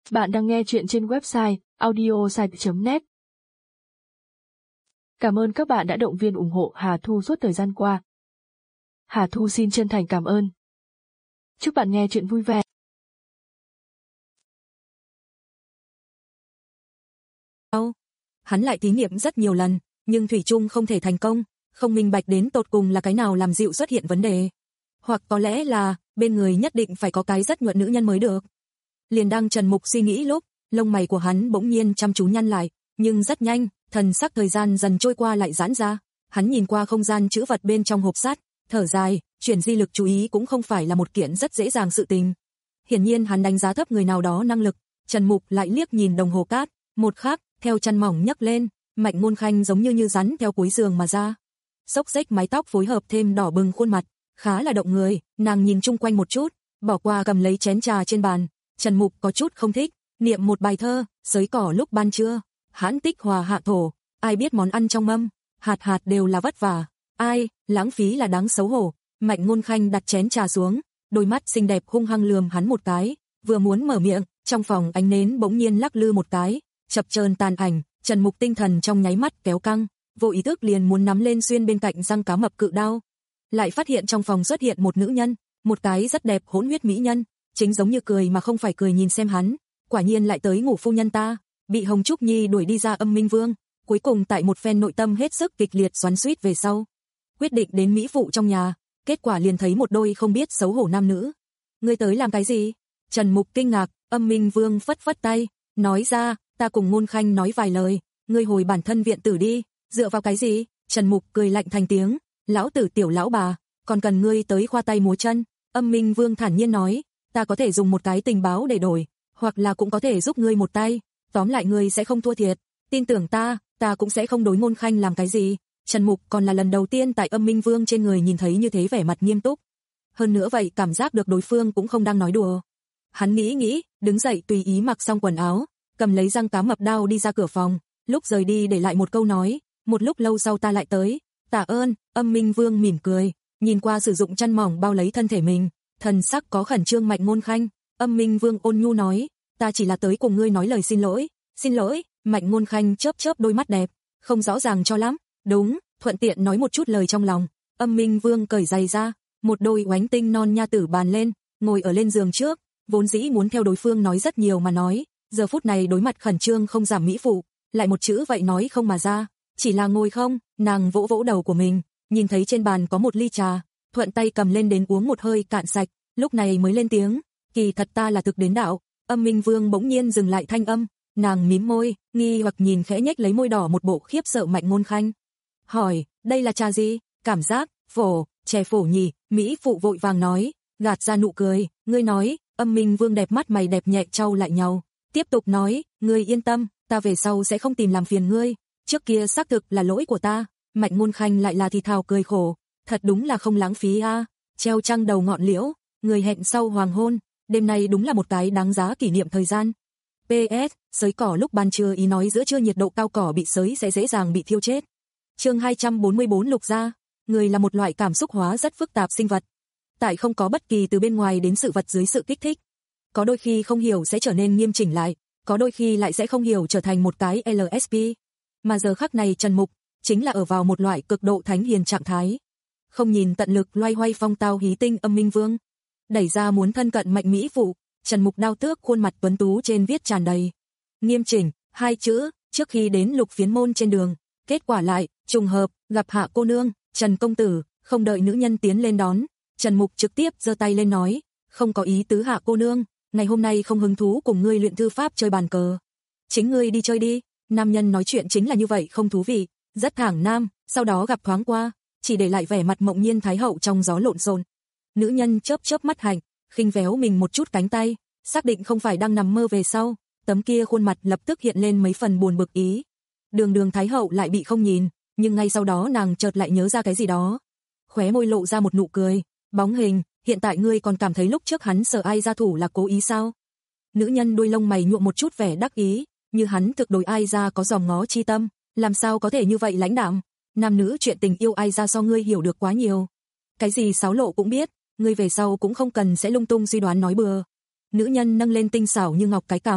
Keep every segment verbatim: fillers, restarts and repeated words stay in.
Bạn đang nghe chuyện trên website audiosite chấm net. Cảm ơn các bạn đã động viên ủng hộ Hà Thu suốt thời gian qua. Hà Thu xin chân thành cảm ơn. Chúc bạn nghe chuyện vui vẻ. Hắn lại thí nghiệm rất nhiều lần, nhưng thủy chung không thể thành công, không minh bạch đến tột cùng là cái nào làm dịu xuất hiện vấn đề. Hoặc có lẽ là, bên người nhất định phải có cái rất nhuận nữ nhân mới được. Liền đang Trần Mục suy nghĩ lúc, lông mày của hắn bỗng nhiên chăm chú nhăn lại, nhưng rất nhanh, thần sắc thời gian dần trôi qua lại giãn ra. Hắn nhìn qua không gian trữ vật bên trong hộp sắt, thở dài, chuyển di lực chú ý cũng không phải là một kiện rất dễ dàng sự tình. Hiển nhiên hắn đánh giá thấp người nào đó năng lực. Trần Mục lại liếc nhìn đồng hồ cát, một khắc, theo chăn mỏng nhấc lên, Mạnh Ngôn Khanh giống như như rắn theo cuối giường mà ra. Xốc xếch mái tóc phối hợp thêm đỏ bừng khuôn mặt, khá là động người. Nàng nhìn chung quanh một chút, bỏ qua cầm lấy chén trà trên bàn. Trần Mục có chút không thích, niệm một bài thơ, sới cỏ lúc ban trưa, hãn tích hòa hạ thổ, ai biết món ăn trong mâm, hạt hạt đều là vất vả, ai, lãng phí là đáng xấu hổ. Mạnh Ngôn Khanh đặt chén trà xuống, đôi mắt xinh đẹp hung hăng lườm hắn một cái, vừa muốn mở miệng, trong phòng ánh nến bỗng nhiên lắc lư một cái, chập chờn tàn ảnh. Trần Mục tinh thần trong nháy mắt kéo căng, vô ý thức liền muốn nắm lên xuyên bên cạnh răng cá mập cự đao. Lại phát hiện trong phòng xuất hiện một nữ nhân, một cái rất đẹp hỗn huyết mỹ nhân, chính giống như cười mà không phải cười nhìn xem hắn, quả nhiên lại tới ngủ phu nhân ta, bị Hồng Trúc Nhi đuổi đi ra Âm Minh Vương, cuối cùng tại một phen nội tâm hết sức kịch liệt xoắn xuýt về sau, quyết định đến mỹ phụ trong nhà, kết quả liền thấy một đôi không biết xấu hổ nam nữ. Ngươi tới làm cái gì? Trần Mục kinh ngạc. Âm Minh Vương phất phất tay, nói ra, ta cùng Ngôn Khanh nói vài lời, ngươi hồi bản thân viện tử đi. Dựa vào cái gì? Trần Mục cười lạnh thành tiếng, lão tử tiểu lão bà, còn cần ngươi tới khoa tay múa chân? Âm Minh Vương thản nhiên nói, ta có thể dùng một cái tình báo để đổi, hoặc là cũng có thể giúp ngươi một tay, tóm lại ngươi sẽ không thua thiệt, tin tưởng ta, ta cũng sẽ không đối Ngôn Khanh làm cái gì. Trần Mục còn là lần đầu tiên tại Âm Minh Vương trên người nhìn thấy như thế vẻ mặt nghiêm túc. Hơn nữa vậy cảm giác được đối phương cũng không đang nói đùa. Hắn nghĩ nghĩ, đứng dậy tùy ý mặc xong quần áo, cầm lấy răng cá mập đao đi ra cửa phòng, lúc rời đi để lại một câu nói, một lúc lâu sau ta lại tới. Tạ ơn. Âm Minh Vương mỉm cười, nhìn qua sử dụng chăn mỏng bao lấy thân thể mình, thần sắc có khẩn trương Mạnh Ngôn Khanh. Âm Minh Vương ôn nhu nói, ta chỉ là tới cùng ngươi nói lời xin lỗi. Xin lỗi? Mạnh Ngôn Khanh chớp chớp đôi mắt đẹp, không rõ ràng cho lắm. Đúng, thuận tiện nói một chút lời trong lòng. Âm Minh Vương cởi giày ra, một đôi oánh tinh non nha tử bàn lên, ngồi ở lên giường trước, vốn dĩ muốn theo đối phương nói rất nhiều mà nói, giờ phút này đối mặt khẩn trương không giảm mỹ phụ, lại một chữ vậy nói không mà ra, chỉ là ngồi không. Nàng vỗ vỗ đầu của mình, nhìn thấy trên bàn có một ly trà, thuận tay cầm lên đến uống một hơi cạn sạch, lúc này mới lên tiếng, kỳ thật ta là thực đến đạo. Âm Minh Vương bỗng nhiên dừng lại thanh âm, nàng mím môi, nghi hoặc nhìn khẽ nhếch lấy môi đỏ một bộ khiếp sợ Mạnh Ngôn Khanh. Hỏi, đây là trà gì? Cảm giác, phổ, chè phổ nhỉ? Mỹ phụ vội vàng nói, gạt ra nụ cười, ngươi nói. Âm Minh Vương đẹp mắt mày đẹp nhẹ trao lại nhau, tiếp tục nói, ngươi yên tâm, ta về sau sẽ không tìm làm phiền ngươi, trước kia xác thực là lỗi của ta. Mạnh Ngôn Khanh lại là thì thào cười khổ, thật đúng là không lãng phí a. À. Treo trăng đầu ngọn liễu, người hẹn sau hoàng hôn, đêm nay đúng là một cái đáng giá kỷ niệm thời gian. pê ét, sới cỏ lúc ban trưa ý nói giữa trưa nhiệt độ cao cỏ bị sới sẽ dễ dàng bị thiêu chết. Chương hai trăm bốn mươi bốn Lục gia, người là một loại cảm xúc hóa rất phức tạp sinh vật. Tại không có bất kỳ từ bên ngoài đến sự vật dưới sự kích thích. Có đôi khi không hiểu sẽ trở nên nghiêm chỉnh lại, có đôi khi lại sẽ không hiểu trở thành một cái lờ ét pê. Mà giờ khắc này Trần Mục chính là ở vào một loại cực độ thánh hiền trạng thái. Không nhìn tận lực loay hoay phong tao hí tinh Âm Minh Vương. Đẩy ra muốn thân cận Mạnh mỹ phụ, Trần Mục đao tước khuôn mặt tuấn tú trên viết tràn đầy nghiêm chỉnh hai chữ, trước khi đến Lục Phiến môn trên đường, kết quả lại trùng hợp gặp Hạ cô nương, Trần công tử. Không đợi nữ nhân tiến lên đón, Trần Mục trực tiếp giơ tay lên nói, không có ý tứ Hạ cô nương, ngày hôm nay không hứng thú cùng ngươi luyện thư pháp chơi bàn cờ. Chính ngươi đi chơi đi. Nam nhân nói chuyện chính là như vậy, không thú vị, rất thẳng nam, sau đó gặp thoáng qua, chỉ để lại vẻ mặt mộng nhiên thái hậu trong gió lộn xộn. Nữ nhân chớp chớp mắt hạnh, khinh véo mình một chút cánh tay, xác định không phải đang nằm mơ về sau, tấm kia khuôn mặt lập tức hiện lên mấy phần buồn bực ý. Đường Đường thái hậu lại bị không nhìn, nhưng ngay sau đó nàng chợt lại nhớ ra cái gì đó, khóe môi lộ ra một nụ cười, bóng hình, hiện tại ngươi còn cảm thấy lúc trước hắn sợ ai ra thủ là cố ý sao? Nữ nhân đuôi lông mày nhuộm một chút vẻ đắc ý, như hắn thực đối ai ra có dòm ngó chi tâm, làm sao có thể như vậy lãnh đạm? Nam nữ chuyện tình yêu ai ra so ngươi hiểu được quá nhiều. Cái gì xáo lộ cũng biết, ngươi về sau cũng không cần sẽ lung tung suy đoán nói bừa. Nữ nhân nâng lên tinh xảo như ngọc cái cằm,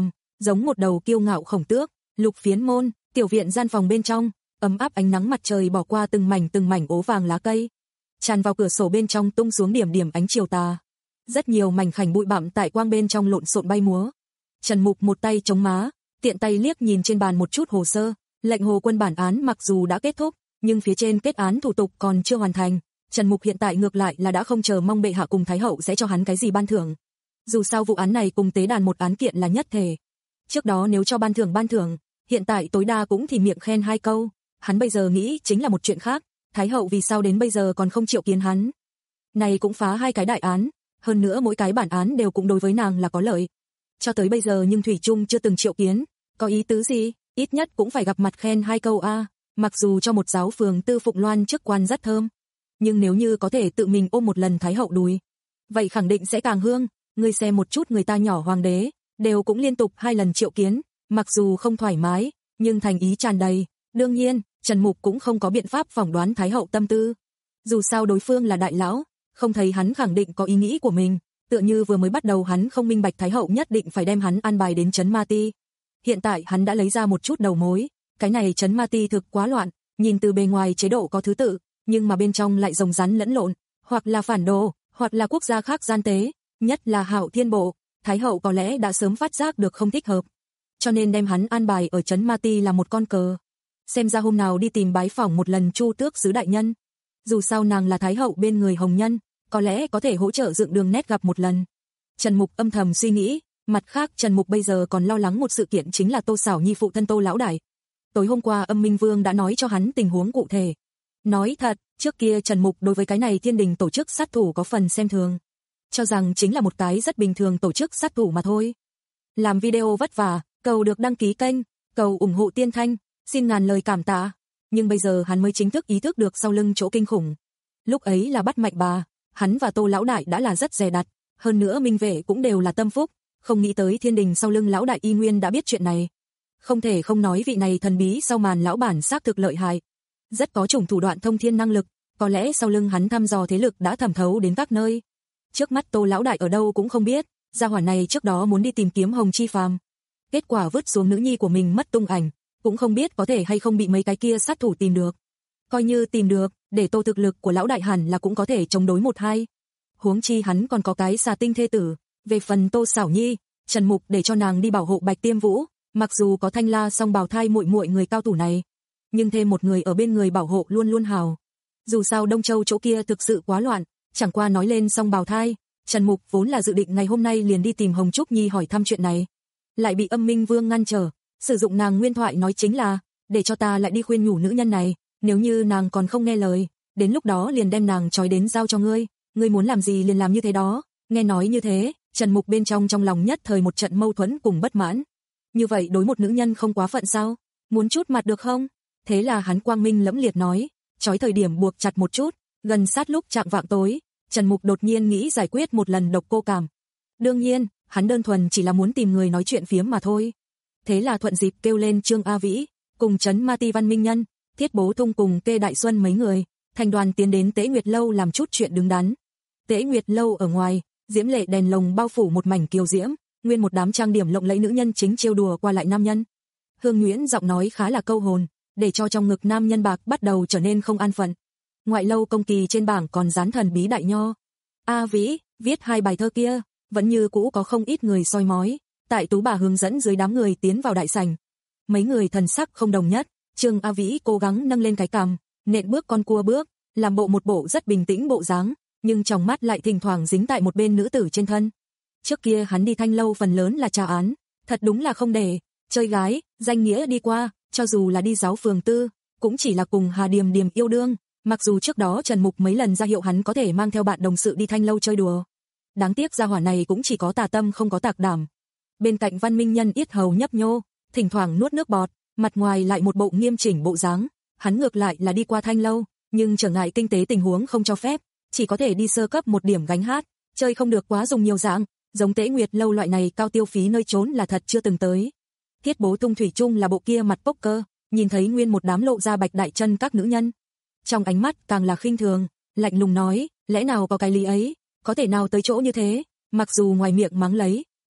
giống một đầu kiêu ngạo khổng tước. Lục Phiến Môn, tiểu viện gian phòng bên trong, ấm áp ánh nắng mặt trời bỏ qua từng mảnh từng mảnh ố vàng lá cây, tràn vào cửa sổ bên trong tung xuống điểm điểm ánh chiều tà. Rất nhiều mảnh khảnh bụi bặm tại quang bên trong lộn xộn bay múa. Trần Mục một tay chống má, tiện tay liếc nhìn trên bàn một chút hồ sơ, lệnh hồ quân bản án mặc dù đã kết thúc, nhưng phía trên kết án thủ tục còn chưa hoàn thành. Trần Mục hiện tại ngược lại là đã không chờ mong bệ hạ cùng thái hậu sẽ cho hắn cái gì ban thưởng. Dù sao vụ án này cùng tế đàn một án kiện là nhất thể. Trước đó nếu cho ban thưởng ban thưởng, hiện tại tối đa cũng thì miệng khen hai câu, hắn bây giờ nghĩ chính là một chuyện khác, thái hậu vì sao đến bây giờ còn không triệu kiến hắn. Này cũng phá hai cái đại án, hơn nữa mỗi cái bản án đều cũng đối với nàng là có lợi. Cho tới bây giờ nhưng thủy chung chưa từng triệu kiến, có ý tứ gì, ít nhất cũng phải gặp mặt khen hai câu a. Mặc dù cho một giáo phường tư Phụng Loan chức quan rất thơm, nhưng nếu như có thể tự mình ôm một lần thái hậu đùi, vậy khẳng định sẽ càng hương. Ngươi xem một chút người ta nhỏ hoàng đế, đều cũng liên tục hai lần triệu kiến, mặc dù không thoải mái, nhưng thành ý tràn đầy. Đương nhiên, Trần Mục cũng không có biện pháp phỏng đoán thái hậu tâm tư. Dù sao đối phương là đại lão, không thấy hắn khẳng định có ý nghĩ của mình, tựa như vừa mới bắt đầu hắn không minh bạch thái hậu nhất định phải đem hắn an bài đến trấn Ma Ti. Hiện tại hắn đã lấy ra một chút đầu mối, cái này trấn Ma Ti thực quá loạn, nhìn từ bề ngoài chế độ có thứ tự, nhưng mà bên trong lại rồng rắn lẫn lộn, hoặc là phản đồ, hoặc là quốc gia khác gian tế, nhất là Hạo Thiên Bộ. Thái hậu có lẽ đã sớm phát giác được không thích hợp, cho nên đem hắn an bài ở trấn Ma Ti là một con cờ. Xem ra hôm nào đi tìm bái phỏng một lần Chu Tước sứ đại nhân. Dù sao nàng là thái hậu bên người hồng nhân, có lẽ có thể hỗ trợ dựng đường nét gặp một lần. Trần Mục âm thầm suy nghĩ, mặt khác Trần Mục bây giờ còn lo lắng một sự kiện chính là Tô Sảo Nhi phụ thân Tô lão đại. Tối hôm qua Âm Minh Vương đã nói cho hắn tình huống cụ thể. Nói thật, trước kia Trần Mục đối với cái này thiên đình tổ chức sát thủ có phần xem thường, cho rằng chính là một cái rất bình thường tổ chức sát thủ mà thôi. Làm video vất vả, cầu được đăng ký kênh, cầu ủng hộ Tiên Thanh, xin ngàn lời cảm tạ. Nhưng bây giờ hắn mới chính thức ý thức được sau lưng chỗ kinh khủng. Lúc ấy là bắt Mạnh Bà, hắn và Tô lão đại đã là rất dè đặt, hơn nữa minh vệ cũng đều là tâm phúc, không nghĩ tới thiên đình sau lưng lão đại y nguyên đã biết chuyện này. Không thể không nói vị này thần bí sau màn lão bản xác thực lợi hại, rất có chủng thủ đoạn thông thiên năng lực, có lẽ sau lưng hắn thăm dò thế lực đã thẩm thấu đến các nơi. Trước mắt Tô lão đại ở đâu cũng không biết, gia hỏa này trước đó muốn đi tìm kiếm Hồng Chi Phàm, kết quả vứt xuống nữ nhi của mình mất tung ảnh, cũng không biết có thể hay không bị mấy cái kia sát thủ tìm được. Coi như tìm được, để Tô thực lực của lão đại hẳn là cũng có thể chống đối một hai. Huống chi hắn còn có cái xà tinh thê tử. Về phần Tô Sảo Nhi, Trần Mục để cho nàng đi bảo hộ Bạch Tiêm Vũ, mặc dù có Thanh La song bào thai muội muội người cao thủ này, nhưng thêm một người ở bên người bảo hộ luôn luôn hào. Dù sao Đông Châu chỗ kia thực sự quá loạn, chẳng qua nói lên song bào thai, Trần Mục vốn là dự định ngày hôm nay liền đi tìm Hồng Trúc Nhi hỏi thăm chuyện này, lại bị Âm Minh Vương ngăn trở, sử dụng nàng nguyên thoại nói chính là, để cho ta lại đi khuyên nhủ nữ nhân này, nếu như nàng còn không nghe lời, đến lúc đó liền đem nàng trói đến giao cho ngươi, ngươi muốn làm gì liền làm như thế đó. Nghe nói như thế, Trần Mục bên trong trong lòng nhất thời một trận mâu thuẫn cùng bất mãn. Như vậy đối một nữ nhân không quá phận sao? Muốn chút mặt được không? Thế là hắn quang minh lẫm liệt nói, trói thời điểm buộc chặt một chút, gần sát lúc chạng vạng tối, Trần Mục đột nhiên nghĩ giải quyết một lần độc cô cảm. Đương nhiên, hắn đơn thuần chỉ là muốn tìm người nói chuyện phiếm mà thôi. Thế là thuận dịp kêu lên Trương A Vĩ, cùng trấn Ma Ti Văn Minh Nhân, Thiết Bố Thung cùng Kê Đại Xuân mấy người, thành đoàn tiến đến Tế Nguyệt Lâu làm chút chuyện đứng đắn. Tế Nguyệt Lâu ở ngoài, diễm lệ đèn lồng bao phủ một mảnh kiều diễm, nguyên một đám trang điểm lộng lẫy nữ nhân chính trêu đùa qua lại nam nhân. Hương Nguyễn giọng nói khá là câu hồn, để cho trong ngực nam nhân bạc bắt đầu trở nên không an phận. Ngoại lâu công kỳ trên bảng còn dán thần bí đại nho. A Vĩ, viết hai bài thơ kia, vẫn như cũ có không ít người soi mói. Tại Tú bà hướng dẫn dưới đám người tiến vào đại sảnh. Mấy người thần sắc không đồng nhất, Trương A Vĩ cố gắng nâng lên cái cằm, nện bước con cua bước, làm bộ một bộ rất bình tĩnh bộ dáng, nhưng trong mắt lại thỉnh thoảng dính tại một bên nữ tử trên thân. Trước kia hắn đi Thanh lâu phần lớn là trà án, thật đúng là không để chơi gái, danh nghĩa đi qua, cho dù là đi giáo phường tư, cũng chỉ là cùng Hà Điềm Điềm yêu đương, mặc dù trước đó Trần Mục mấy lần ra hiệu hắn có thể mang theo bạn đồng sự đi Thanh lâu chơi đùa. Đáng tiếc gia hỏa này cũng chỉ có tà tâm không có tạc đảm. Bên cạnh Văn Minh Nhân yết hầu nhấp nhô, thỉnh thoảng nuốt nước bọt, mặt ngoài lại một bộ nghiêm chỉnh bộ dáng, hắn ngược lại là đi qua Thanh lâu, nhưng trở ngại kinh tế tình huống không cho phép, chỉ có thể đi sơ cấp một điểm gánh hát, chơi không được quá dùng nhiều dạng, giống Tế Nguyệt Lâu loại này cao tiêu phí nơi trốn là thật chưa từng tới. Thiết Bố Tung thủy chung là bộ kia mặt poker, nhìn thấy nguyên một đám lộ ra bạch đại chân các nữ nhân, trong ánh mắt càng là khinh thường, lạnh lùng nói, lẽ nào có cái lý ấy, có thể nào tới chỗ như thế, mặc dù ngoài miệng mắng lấy,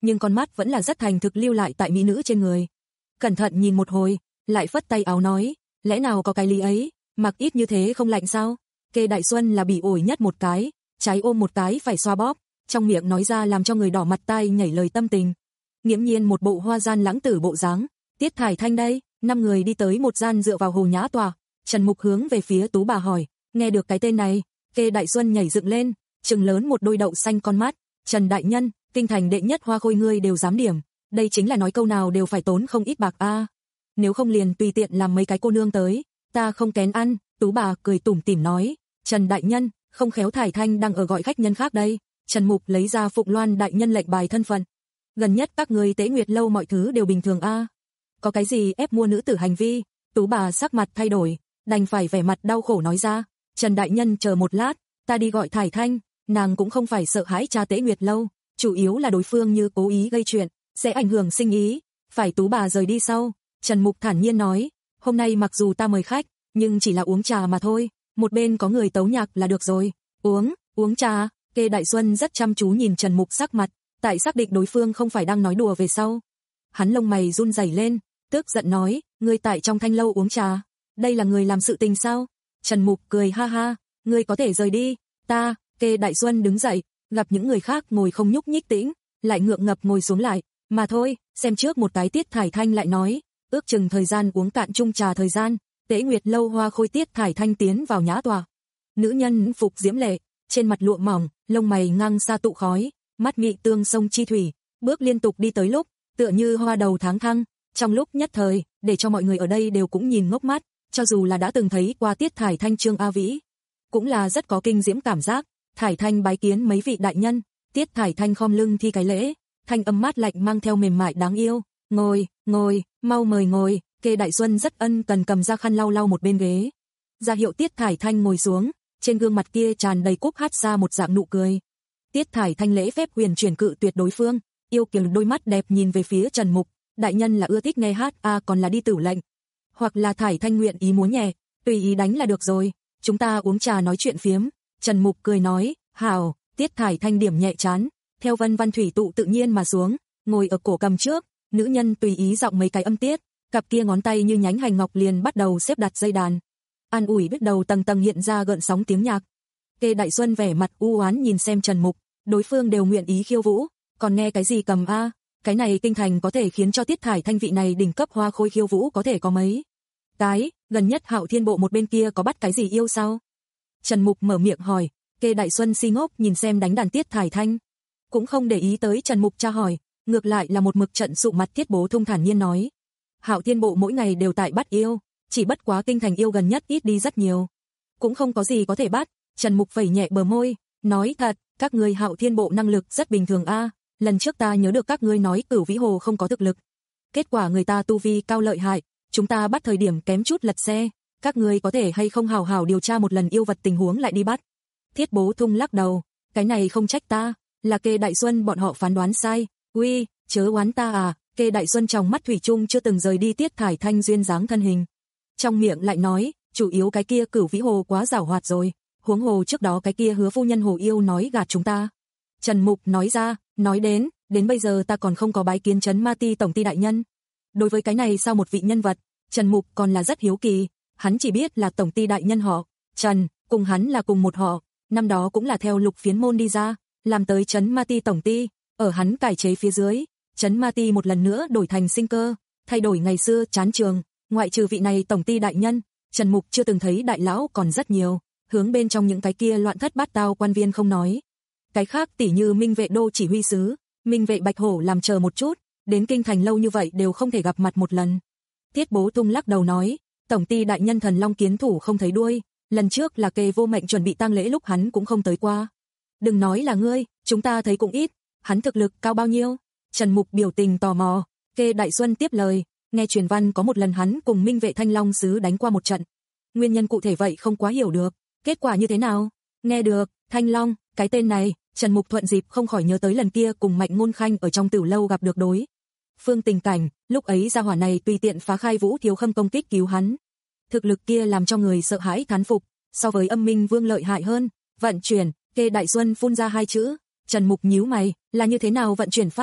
nhưng con mắt vẫn là rất thành thực lưu lại tại mỹ nữ trên người. Cẩn thận nhìn một hồi, lại phất tay áo nói, lẽ nào có cái lý ấy, mặc ít như thế không lạnh sao? Kê Đại Xuân là bị ổi nhất một cái, trái ôm một cái phải xoa bóp, trong miệng nói ra làm cho người đỏ mặt tai nhảy lời tâm tình. Nghiễm nhiên một bộ hoa gian lãng tử bộ dáng. Tiết Thải Thanh đây, năm người đi tới một gian dựa vào hồ nhã tòa, Trần Mục hướng về phía Tú bà hỏi, nghe được cái tên này, Kê Đại Xuân nhảy dựng lên, trừng lớn một đôi đậu xanh con mắt, Trần đại nhân, kinh thành đệ nhất hoa khôi ngươi đều dám điểm, đây chính là nói câu nào đều phải tốn không ít bạc a. À. Nếu không liền tùy tiện làm mấy cái cô nương tới, ta không kén ăn. Tú bà cười tủm tỉm nói, Trần đại nhân, không khéo Thải Thanh đang ở gọi khách nhân khác đây. Trần Mục lấy ra Phụng Loan đại nhân lệnh bài thân phận. Gần nhất các người Tế Nguyệt lâu mọi thứ đều bình thường a. À. Có cái gì ép mua nữ tử hành vi? Tú bà sắc mặt thay đổi, đành phải vẻ mặt đau khổ nói ra, Trần đại nhân chờ một lát, ta đi gọi Thải Thanh, nàng cũng không phải sợ hãi cha Tế Nguyệt lâu, chủ yếu là đối phương như cố ý gây chuyện, sẽ ảnh hưởng sinh ý. Phải Tú bà rời đi sau, Trần Mục thản nhiên nói, hôm nay mặc dù ta mời khách, nhưng chỉ là uống trà mà thôi, một bên có người tấu nhạc là được rồi. Uống, uống trà. Kê Đại Xuân rất chăm chú nhìn Trần Mục sắc mặt, tại xác định đối phương không phải đang nói đùa về sau. Hắn lông mày run rẩy lên, tức giận nói, ngươi tại trong thanh lâu uống trà, đây là người làm sự tình sao? Trần Mục cười ha ha, ngươi có thể rời đi, ta. Kê Đại Xuân đứng dậy, gặp những người khác ngồi không nhúc nhích tĩnh, lại ngượng ngập ngồi xuống lại, mà thôi, xem trước một cái. Tiết Thải Thanh lại nói, ước chừng thời gian uống cạn chung trà thời gian, Tế Nguyệt lâu hoa khôi Tiết Thải Thanh tiến vào nhã tòa. Nữ nhân phục diễm lệ, trên mặt lụa mỏng, lông mày ngang sa tụ khói, mắt mị tương sông chi thủy, bước liên tục đi tới lúc, tựa như hoa đầu tháng thăng, trong lúc nhất thời, để cho mọi người ở đây đều cũng nhìn ngốc mắt, cho dù là đã từng thấy qua Tiết Thải Thanh Trương A Vĩ, cũng là rất có kinh diễm cảm giác. Thải Thanh bái kiến mấy vị đại nhân. Tiết Thải Thanh khom lưng thi cái lễ, thanh âm mát lạnh mang theo mềm mại đáng yêu, ngồi, ngồi, mau mời ngồi. Kê Đại Xuân rất ân cần cầm ra khăn lau lau một bên ghế, ra hiệu Tiết Thải Thanh ngồi xuống, trên gương mặt kia tràn đầy cúp hát ra một dạng nụ cười. Tiết Thải Thanh lễ phép huyền chuyển cự tuyệt đối phương, yêu kiều đôi mắt đẹp nhìn về phía Trần Mục, đại nhân là ưa thích nghe hát a à, còn là đi tử lệnh, hoặc là Thải Thanh nguyện ý múa nhẹ, tùy ý đánh là được rồi, chúng ta uống trà nói chuyện phiếm. Trần Mục cười nói, hảo. Tiết Thải Thanh điểm nhẹ chán, theo vân văn thủy tụ tự nhiên mà xuống, ngồi ở cổ cầm trước, nữ nhân tùy ý giọng mấy cái âm tiết, cặp kia ngón tay như nhánh hành ngọc liền bắt đầu xếp đặt dây đàn. An ủi biết đầu tầng tầng hiện ra gợn sóng tiếng nhạc. Kê Đại Xuân vẻ mặt u oán nhìn xem Trần Mục, đối phương đều nguyện ý khiêu vũ, còn nghe cái gì cầm a, cái này kinh thành có thể khiến cho Tiết Thải Thanh vị này đỉnh cấp hoa khôi khiêu vũ có thể có mấy cái, gần nhất Hạo Thiên Bộ một bên kia có bắt cái gì yêu sao? Trần Mục mở miệng hỏi. Kê Đại Xuân si ngốc nhìn xem đánh đàn Tiết Thải Thanh, cũng không để ý tới Trần Mục tra hỏi, ngược lại là một mực trận sụ mặt Tiết Bố Thung thản nhiên nói, Hạo Thiên Bộ mỗi ngày đều tại bắt yêu, chỉ bất quá kinh thành yêu gần nhất ít đi rất nhiều, cũng không có gì có thể bắt. Trần Mục vẩy nhẹ bờ môi, nói thật, các ngươi Hạo Thiên Bộ năng lực rất bình thường a, à, lần trước ta nhớ được các ngươi nói Cửu Vĩ Hồ không có thực lực, kết quả người ta tu vi cao lợi hại, chúng ta bắt thời điểm kém chút lật xe, các ngươi có thể hay không hào hào điều tra một lần yêu vật tình huống lại đi bắt. Thiết Bố Thung lắc đầu, cái này không trách ta, là Kê Đại Xuân bọn họ phán đoán sai, uy, chớ oán ta à. Kê Đại Xuân trong mắt thủy chung chưa từng rời đi Tiết Thải Thanh duyên dáng thân hình, trong miệng lại nói, chủ yếu cái kia Cửu Vĩ Hồ quá giảo hoạt rồi, huống hồ trước đó cái kia Hứa phu nhân hồ yêu nói gạt chúng ta. Trần Mục nói ra, nói đến, đến bây giờ ta còn không có bái kiến Trấn Ma Ti tổng ty đại nhân. Đối với cái này sau một vị nhân vật, Trần Mục còn là rất hiếu kỳ, hắn chỉ biết là tổng ty đại nhân họ Trần, cùng hắn là cùng một họ, năm đó cũng là theo Lục Phiến môn đi ra, làm tới Trấn Ma Ti tổng ty, ở hắn cải chế phía dưới, Trấn Ma Ti một lần nữa đổi thành sinh cơ, thay đổi ngày xưa chán trường, ngoại trừ vị này tổng ty đại nhân, Trần Mục chưa từng thấy đại lão còn rất nhiều, hướng bên trong những cái kia loạn thất bát tao quan viên không nói. Cái khác tỉ như Minh Vệ đô chỉ huy sứ, Minh Vệ Bạch Hổ làm chờ một chút, đến kinh thành lâu như vậy đều không thể gặp mặt một lần. Thiết Bố Thung lắc đầu nói, tổng ty đại nhân thần long kiến thủ không thấy đuôi, lần trước là Kê Vô Mệnh chuẩn bị tang lễ lúc hắn cũng không tới qua. Đừng nói là ngươi, chúng ta thấy cũng ít, hắn thực lực cao bao nhiêu? Trần Mục biểu tình tò mò. Kê Đại Xuân tiếp lời, nghe truyền văn có một lần hắn cùng Minh Vệ Thanh Long sứ đánh qua một trận. Nguyên nhân cụ thể vậy không quá hiểu được, kết quả như thế nào? Nghe được, Thanh Long, cái tên này, Trần Mục thuận dịp không khỏi nhớ tới lần kia cùng Mạnh Ngôn Khanh ở trong Tử lâu gặp được đối phương tình cảnh, lúc ấy gia hỏa này tùy tiện phá khai Vũ Thiếu Khâm công kích cứu hắn. Thực lực kia làm cho người sợ hãi thán phục, so với Âm Minh Vương lợi hại hơn. Vận chuyển, Kê Đại Xuân phun ra hai chữ. Trần Mục nhíu mày, là như thế nào vận chuyển pháp?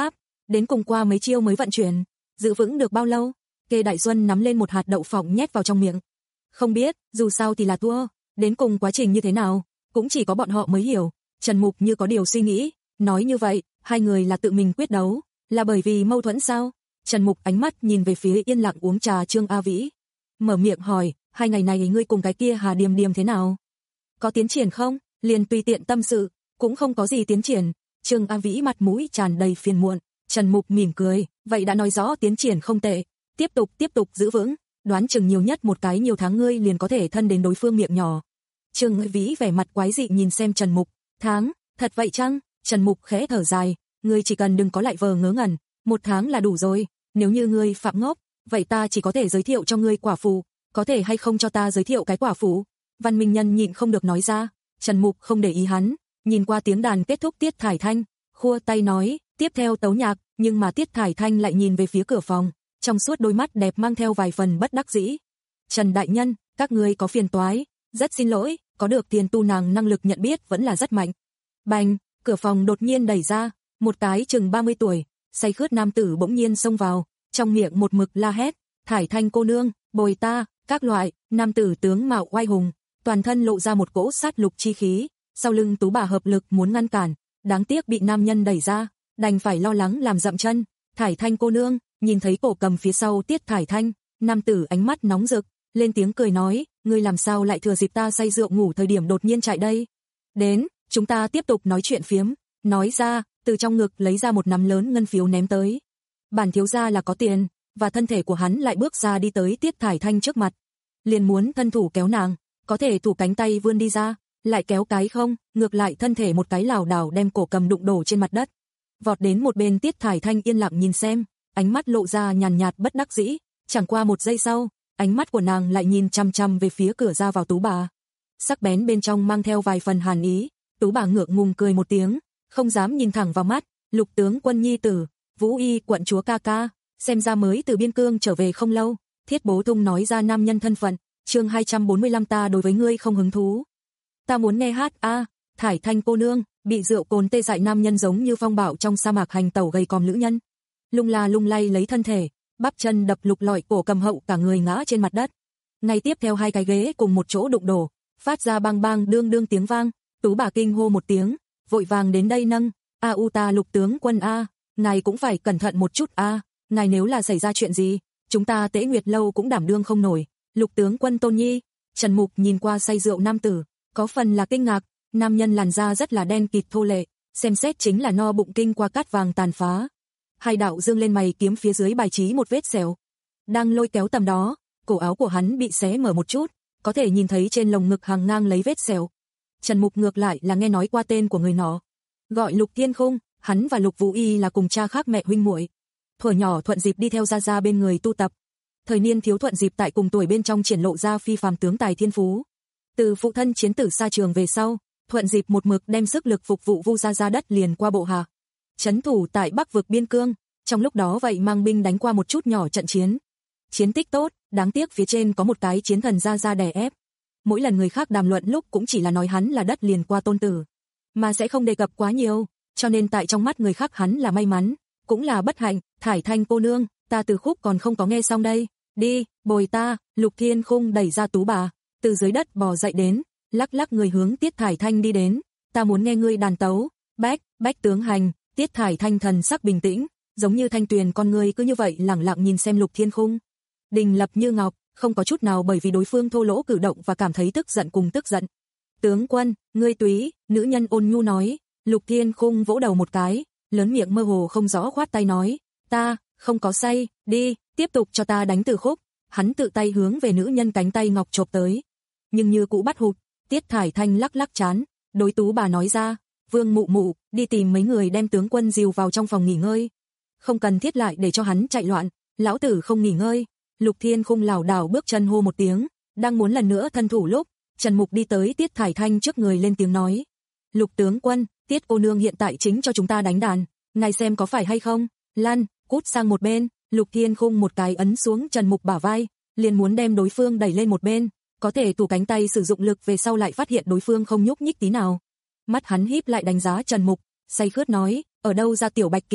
đến cùng qua mấy chiêu mới vận chuyển, giữ vững được bao lâu? Kê Đại Xuân nắm lên một hạt đậu phộng nhét vào trong miệng. Không biết, dù sao thì là thua, đến cùng quá trình như thế nào, cũng chỉ có bọn họ mới hiểu. Trần Mục như có điều suy nghĩ, nói như vậy, hai người là tự mình quyết đấu, là bởi vì mâu thuẫn sao? Trần Mục ánh mắt nhìn về phía yên lặng uống trà Trương A Vĩ, mở miệng hỏi, hai ngày này ngươi cùng cái kia Hà Điềm Điềm thế nào? Có tiến triển không? Liền tùy tiện tâm sự, cũng không có gì tiến triển. Trương A Vĩ mặt mũi tràn đầy phiền muộn. Trần Mục mỉm cười, vậy đã nói rõ tiến triển không tệ, tiếp tục tiếp tục giữ vững, đoán chừng nhiều nhất một cái nhiều tháng ngươi liền có thể thân đến đối phương miệng nhỏ. Trương A Vĩ vẻ mặt quái dị nhìn xem Trần Mục, tháng, thật vậy chăng? Trần Mục khẽ thở dài, ngươi chỉ cần đừng có lại vờ ngớ ngẩn, một tháng là đủ rồi, nếu như ngươi phạm ngốc, vậy ta chỉ có thể giới thiệu cho ngươi quả phụ, có thể hay không cho ta giới thiệu cái quả phụ? Văn Minh Nhân nhịn không được nói ra. Trần Mục không để ý hắn, nhìn qua tiếng đàn kết thúc Tiết Thải Thanh, khua tay nói, tiếp theo tấu nhạc, nhưng mà Tiết Thải Thanh lại nhìn về phía cửa phòng, trong suốt đôi mắt đẹp mang theo vài phần bất đắc dĩ. Trần đại nhân, các ngươi có phiền toái, rất xin lỗi, có được tiền tu nàng năng lực nhận biết vẫn là rất mạnh. Bành, cửa phòng đột nhiên đẩy ra, một cái chừng ba mươi tuổi, say khướt nam tử bỗng nhiên xông vào, trong miệng một mực la hét, Thải Thanh cô nương, bồi ta, các loại. Nam tử tướng mạo oai hùng, toàn thân lộ ra một cỗ sát lục chi khí, sau lưng Tú bà hợp lực muốn ngăn cản, đáng tiếc bị nam nhân đẩy ra, đành phải lo lắng làm dậm chân. Thải Thanh cô nương, nhìn thấy cổ cầm phía sau Tiết Thải Thanh, nam tử ánh mắt nóng rực, lên tiếng cười nói, ngươi làm sao lại thừa dịp ta say rượu ngủ thời điểm đột nhiên chạy đây? Đến, chúng ta tiếp tục nói chuyện phiếm. Nói ra, từ trong ngực lấy ra một nắm lớn ngân phiếu ném tới. Bản thiếu gia là có tiền, và thân thể của hắn lại bước ra đi tới Tiết Thải Thanh trước mặt, liền muốn thân thủ kéo nàng, có thể thủ cánh tay vươn đi ra, lại kéo cái không, ngược lại thân thể một cái lảo đảo đem cổ cầm đụng đổ trên mặt đất. Vọt đến một bên Tiết Thải Thanh yên lặng nhìn xem, ánh mắt lộ ra nhàn nhạt bất đắc dĩ, chẳng qua một giây sau, ánh mắt của nàng lại nhìn chăm chăm về phía cửa ra vào Tú bà. Sắc bén bên trong mang theo vài phần hàn ý, Tú bà ngượng ngùng cười một tiếng, không dám nhìn thẳng vào mắt, Lục tướng quân nhi tử, Vũ Y quận chúa ca ca, xem ra mới từ biên cương trở về không lâu. Thiết Bố Thung nói ra nam nhân thân phận, chương hai trăm bốn mươi lăm ta đối với ngươi không hứng thú. Ta muốn nghe hát a. À, Thải Thanh cô nương, bị rượu cồn tê dại nam nhân giống như phong bạo trong sa mạc hành tẩu gầy còm nữ nhân. Lung la lung lay lấy thân thể, bắp chân đập lục lọi cổ cầm hậu cả người ngã trên mặt đất. Ngay tiếp theo hai cái ghế cùng một chỗ đụng đổ, phát ra bang bang đương đương tiếng vang, Tú bà kinh hô một tiếng, vội vàng đến đây nâng, a u ta Lục tướng quân a, ngài cũng phải cẩn thận một chút a, ngài nếu là xảy ra chuyện gì, chúng ta Tế Nguyệt lâu cũng đảm đương không nổi. Lục tướng quân Tôn Nhi. Trần Mục nhìn qua say rượu nam tử, có phần là kinh ngạc, nam nhân làn da rất là đen kịt thô lệ, xem xét chính là no bụng kinh qua cát vàng tàn phá. Hai đạo dương lên mày kiếm phía dưới bài trí một vết sẹo. Đang lôi kéo tầm đó, cổ áo của hắn bị xé mở một chút, có thể nhìn thấy trên lồng ngực hàng ngang lấy vết sẹo. Trần Mục ngược lại là nghe nói qua tên của người nọ, gọi Lục Thiên Khung, hắn và Lục Vũ Y là cùng cha khác mẹ huynh muội. Thuở nhỏ Thuận Dịp đi theo gia gia bên người tu tập. Thời niên thiếu Thuận Dịp tại cùng tuổi bên trong triển lộ ra phi phàm tướng tài thiên phú. Từ phụ thân chiến tử xa trường về sau, Thuận Dịp một mực đem sức lực phục vụ Vu gia gia đất liền qua bộ hạ, trấn thủ tại Bắc vực biên cương, trong lúc đó vậy mang binh đánh qua một chút nhỏ trận chiến. Chiến tích tốt, đáng tiếc phía trên có một cái chiến thần gia gia đè ép. Mỗi lần người khác đàm luận lúc cũng chỉ là nói hắn là đất liền qua tôn tử, mà sẽ không đề cập quá nhiều, cho nên tại trong mắt người khác hắn là may mắn, cũng là bất hạnh. Thải Thanh cô nương, ta từ khúc còn không có nghe xong đây, đi, bồi ta. Lục Thiên Khung đẩy ra Tú bà, từ dưới đất bò dậy đến, lắc lắc người hướng Tiết Thải Thanh đi đến, ta muốn nghe ngươi đàn tấu. Bách, Bách tướng hành. Tiết Thải Thanh thần sắc bình tĩnh, giống như thanh tuyền con người cứ như vậy lẳng lặng nhìn xem Lục Thiên Khung. Đình lập như ngọc, không có chút nào bởi vì đối phương thô lỗ cử động và cảm thấy tức giận cùng tức giận. Tướng quân, ngươi túy, nữ nhân ôn nhu nói. Lục Thiên Khung vỗ đầu một cái, lớn miệng mơ hồ không rõ khoát tay nói, ta không có say, đi, tiếp tục cho ta đánh từ khúc. Hắn tự tay hướng về nữ nhân cánh tay ngọc chộp tới, nhưng như cũ bắt hụt. Tiết Thải Thanh lắc lắc chán, đối Tú bà nói ra, Vương mụ mụ, đi tìm mấy người đem tướng quân dìu vào trong phòng nghỉ ngơi, không cần thiết lại để cho hắn chạy loạn, lão tử không nghỉ ngơi. Lục Thiên Khung lảo đảo bước chân hô một tiếng, đang muốn lần nữa thân thủ lúc, Trần Mục đi tới Tiết Thải Thanh trước người lên tiếng nói, Lục tướng quân, Tiết cô nương hiện tại chính cho chúng ta đánh đàn, ngài xem có phải hay không? Lăn, cút sang một bên. Lục Thiên Khung một cái ấn xuống Trần Mục bả vai, liền muốn đem đối phương đẩy lên một bên, có thể tủ cánh tay sử dụng lực về sau lại phát hiện đối phương không nhúc nhích tí nào. Mắt hắn híp lại đánh giá Trần Mục, say khướt nói, ở đâu ra tiểu bạch kiểm,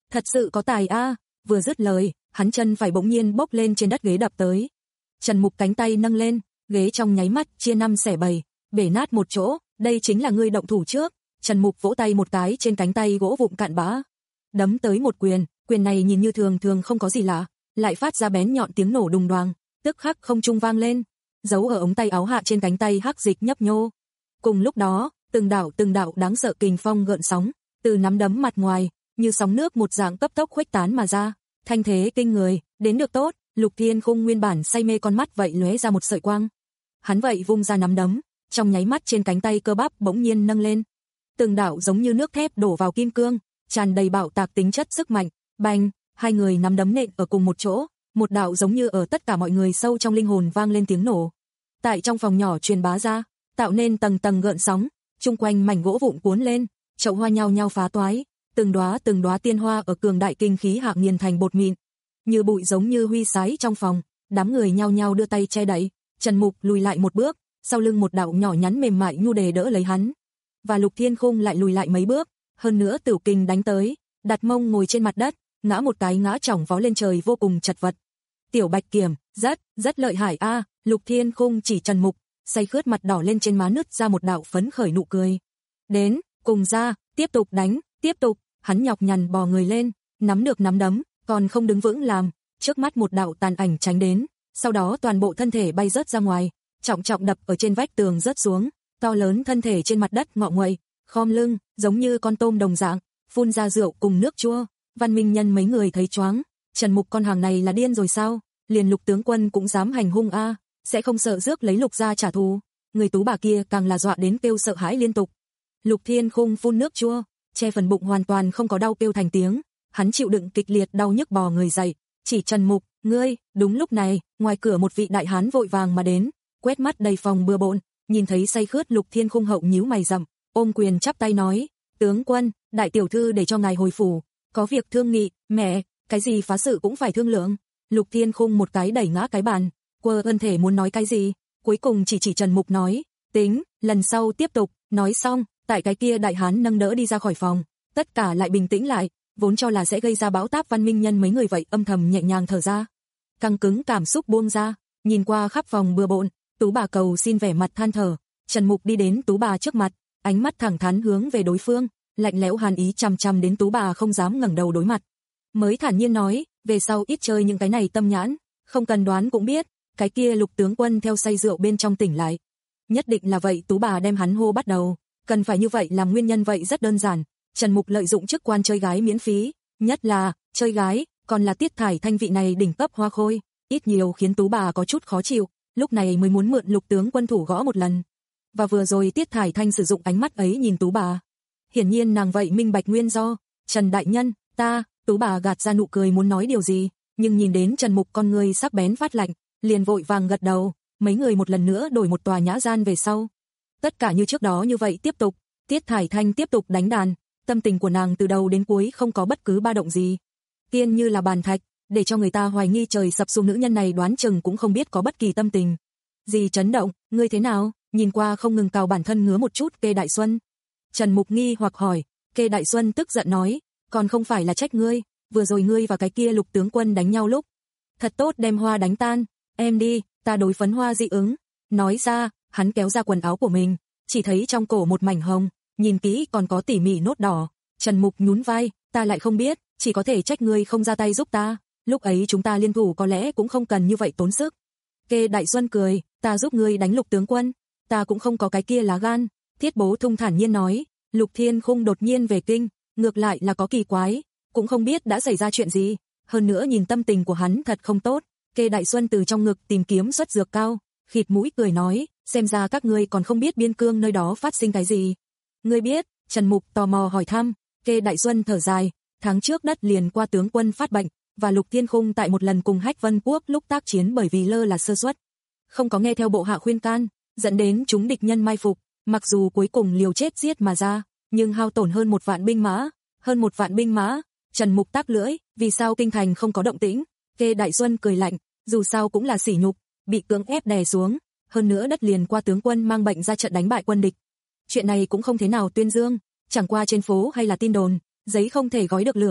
Thật sự có tài a. Vừa dứt lời, hắn chân phải bỗng nhiên bốc lên trên đất ghế đập tới. Trần Mục cánh tay nâng lên, ghế trong nháy mắt chia năm xẻ bảy, bể nát một chỗ, đây chính là ngươi động thủ trước. Trần Mục vỗ tay một cái trên cánh tay gỗ vụn cạn bã, đấm tới một quyền, quyền này nhìn như thường thường không có gì lạ, lại phát ra bén nhọn tiếng nổ đùng đoàng, tức khắc không trung vang lên, giấu ở ống tay áo hạ trên cánh tay hắc dịch nhấp nhô. Cùng lúc đó, từng đạo từng đạo đáng sợ kình phong gợn sóng, từ nắm đấm mặt ngoài, như sóng nước một dạng cấp tốc khuếch tán mà ra, thanh thế kinh người, đến được tốt, Lục Thiên Khung nguyên bản say mê con mắt vậy lóe ra một sợi quang. Hắn vậy vung ra nắm đấm, trong nháy mắt trên cánh tay cơ bắp bỗng nhiên nâng lên. Từng đạo giống như nước thép đổ vào kim cương, tràn đầy bạo tạc tính chất sức mạnh, bành, hai người nắm đấm nện ở cùng một chỗ, một đạo giống như ở tất cả mọi người sâu trong linh hồn vang lên tiếng nổ. Tại trong phòng nhỏ truyền bá ra, tạo nên tầng tầng gợn sóng, chung quanh mảnh gỗ vụn cuốn lên, chậu hoa nhao nhao phá toái, từng đóa từng đóa tiên hoa ở cường đại kinh khí hạ nghiền thành bột mịn, như bụi giống như huy sái trong phòng, đám người nhao nhao đưa tay che đậy, Trần Mục lùi lại một bước, sau lưng một đạo nhỏ nhắn mềm mại nhu đề đỡ lấy hắn, và Lục Thiên Khung lại lùi lại mấy bước, hơn nữa Tiểu Kình đánh tới, đặt mông ngồi trên mặt đất, ngã một cái ngã chỏng vó lên trời vô cùng chật vật. Tiểu Bạch Kiểm, rất, rất lợi hại a. Lục Thiên Khung chỉ Trần Mục, say khướt mặt đỏ lên trên má nứt ra một đạo phấn khởi nụ cười. Đến, cùng ra, tiếp tục đánh, tiếp tục. Hắn nhọc nhằn bò người lên, nắm được nắm đấm, còn không đứng vững làm, trước mắt một đạo tàn ảnh tránh đến, sau đó toàn bộ thân thể bay rớt ra ngoài, trọng trọng đập ở trên vách tường rớt xuống, to lớn thân thể trên mặt đất ngọ nguậy, khom lưng, giống như con tôm đồng dạng, phun ra rượu cùng nước chua. Văn Minh Nhân mấy người thấy choáng, Trần Mục con hàng này là điên rồi sao? Liền Lục tướng quân cũng dám hành hung a, sẽ không sợ rước lấy Lục gia trả thù. Người tú bà kia càng là dọa đến kêu sợ hãi liên tục. Lục Thiên Khung phun nước chua, che phần bụng hoàn toàn không có đau kêu thành tiếng, hắn chịu đựng kịch liệt đau nhức bò người dậy, chỉ Trần Mục, ngươi. Đúng lúc này, ngoài cửa một vị đại hán vội vàng mà đến, quét mắt đầy phòng bừa bộn, nhìn thấy say khướt Lục Thiên Khung hậu nhíu mày rậm, ôm quyền chắp tay nói, tướng quân, đại tiểu thư để cho ngài hồi phủ, có việc thương nghị. Mẹ, cái gì phá sự cũng phải thương lượng. Lục Thiên Khung một cái đẩy ngã cái bàn, quơ ân thể muốn nói cái gì, cuối cùng chỉ chỉ Trần Mục nói, tính, lần sau tiếp tục. Nói xong, tại cái kia đại hán nâng đỡ đi ra khỏi phòng, tất cả lại bình tĩnh lại, vốn cho là sẽ gây ra bão táp Văn Minh Nhân mấy người vậy âm thầm nhẹ nhàng thở ra, căng cứng cảm xúc buông ra, nhìn qua khắp phòng bừa bộn, Tú bà cầu xin vẻ mặt than thở. Trần Mục đi đến Tú bà trước mặt, ánh mắt thẳng thắn hướng về đối phương, lạnh lẽo hàn ý chằm chằm đến Tú bà không dám ngẩng đầu đối mặt, mới thản nhiên nói, về sau ít chơi những cái này tâm nhãn, không cần đoán cũng biết, cái kia Lục tướng quân theo say rượu bên trong tỉnh lại. Nhất định là vậy. Tú bà đem hắn hô bắt đầu, cần phải như vậy làm nguyên nhân vậy rất đơn giản, Trần Mục lợi dụng chức quan chơi gái miễn phí, nhất là chơi gái, còn là Tiết Thải Thanh vị này đỉnh cấp hoa khôi, ít nhiều khiến Tú bà có chút khó chịu, lúc này mới muốn mượn Lục tướng quân thủ gõ một lần. Và vừa rồi Tiết Thải Thanh sử dụng ánh mắt ấy nhìn Tú bà, hiển nhiên nàng vậy minh bạch nguyên do. Trần đại nhân, ta. Tú bà gạt ra nụ cười muốn nói điều gì, nhưng nhìn đến Trần Mục con người sắc bén phát lạnh, liền vội vàng gật đầu. Mấy người một lần nữa đổi một tòa nhã gian về sau, tất cả như trước đó như vậy tiếp tục. Tiết Thải Thanh tiếp tục đánh đàn, tâm tình của nàng từ đầu đến cuối không có bất cứ ba động gì, kiên như là bàn thạch, để cho người ta hoài nghi trời sập xuống. Nữ nhân này đoán chừng cũng không biết có bất kỳ tâm tình gì chấn động. Ngươi thế nào? Nhìn qua không ngừng cào bản thân ngứa một chút Kê Đại Xuân. Trần Mục nghi hoặc hỏi. Kê Đại Xuân tức giận nói, còn không phải là trách ngươi, vừa rồi ngươi và cái kia Lục tướng quân đánh nhau lúc, thật tốt đem Hoa đánh tan. Em đi, ta đối phấn Hoa dị ứng. Nói ra, hắn kéo ra quần áo của mình, chỉ thấy trong cổ một mảnh hồng, nhìn kỹ còn có tỉ mỉ nốt đỏ. Trần Mục nhún vai, ta lại không biết, chỉ có thể trách ngươi không ra tay giúp ta, lúc ấy chúng ta liên thủ có lẽ cũng không cần như vậy tốn sức. Kê Đại Xuân cười, ta giúp ngươi đánh Lục tướng quân, ta cũng không có cái kia lá gan. Thiết Bố Thung thản nhiên nói. Lục Thiên Khung đột nhiên về kinh, ngược lại là có kỳ quái, cũng không biết đã xảy ra chuyện gì, hơn nữa nhìn tâm tình của hắn thật không tốt. Kê Đại Xuân từ trong ngực tìm kiếm xuất dược cao, khịt mũi cười nói, xem ra các ngươi còn không biết biên cương nơi đó phát sinh cái gì. Ngươi biết? Trần Mục tò mò hỏi thăm. Kê Đại Xuân thở dài, tháng trước đất liền qua tướng quân phát bệnh, và Lục Thiên Khung tại một lần cùng Hách Vân Quốc lúc tác chiến bởi vì lơ là sơ suất, không có nghe theo bộ hạ khuyên can, dẫn đến chúng địch nhân mai phục, mặc dù cuối cùng liều chết giết mà ra, nhưng hao tổn hơn một vạn binh mã, hơn một vạn binh mã. Trần Mục tắc lưỡi, vì sao kinh thành không có động tĩnh? Kê Đại Xuân cười lạnh, dù sao cũng là sỉ nhục, bị cưỡng ép đè xuống, hơn nữa đất liền qua tướng quân mang bệnh ra trận đánh bại quân địch. Chuyện này cũng không thế nào tuyên dương, chẳng qua trên phố hay là tin đồn, giấy không thể gói được lửa,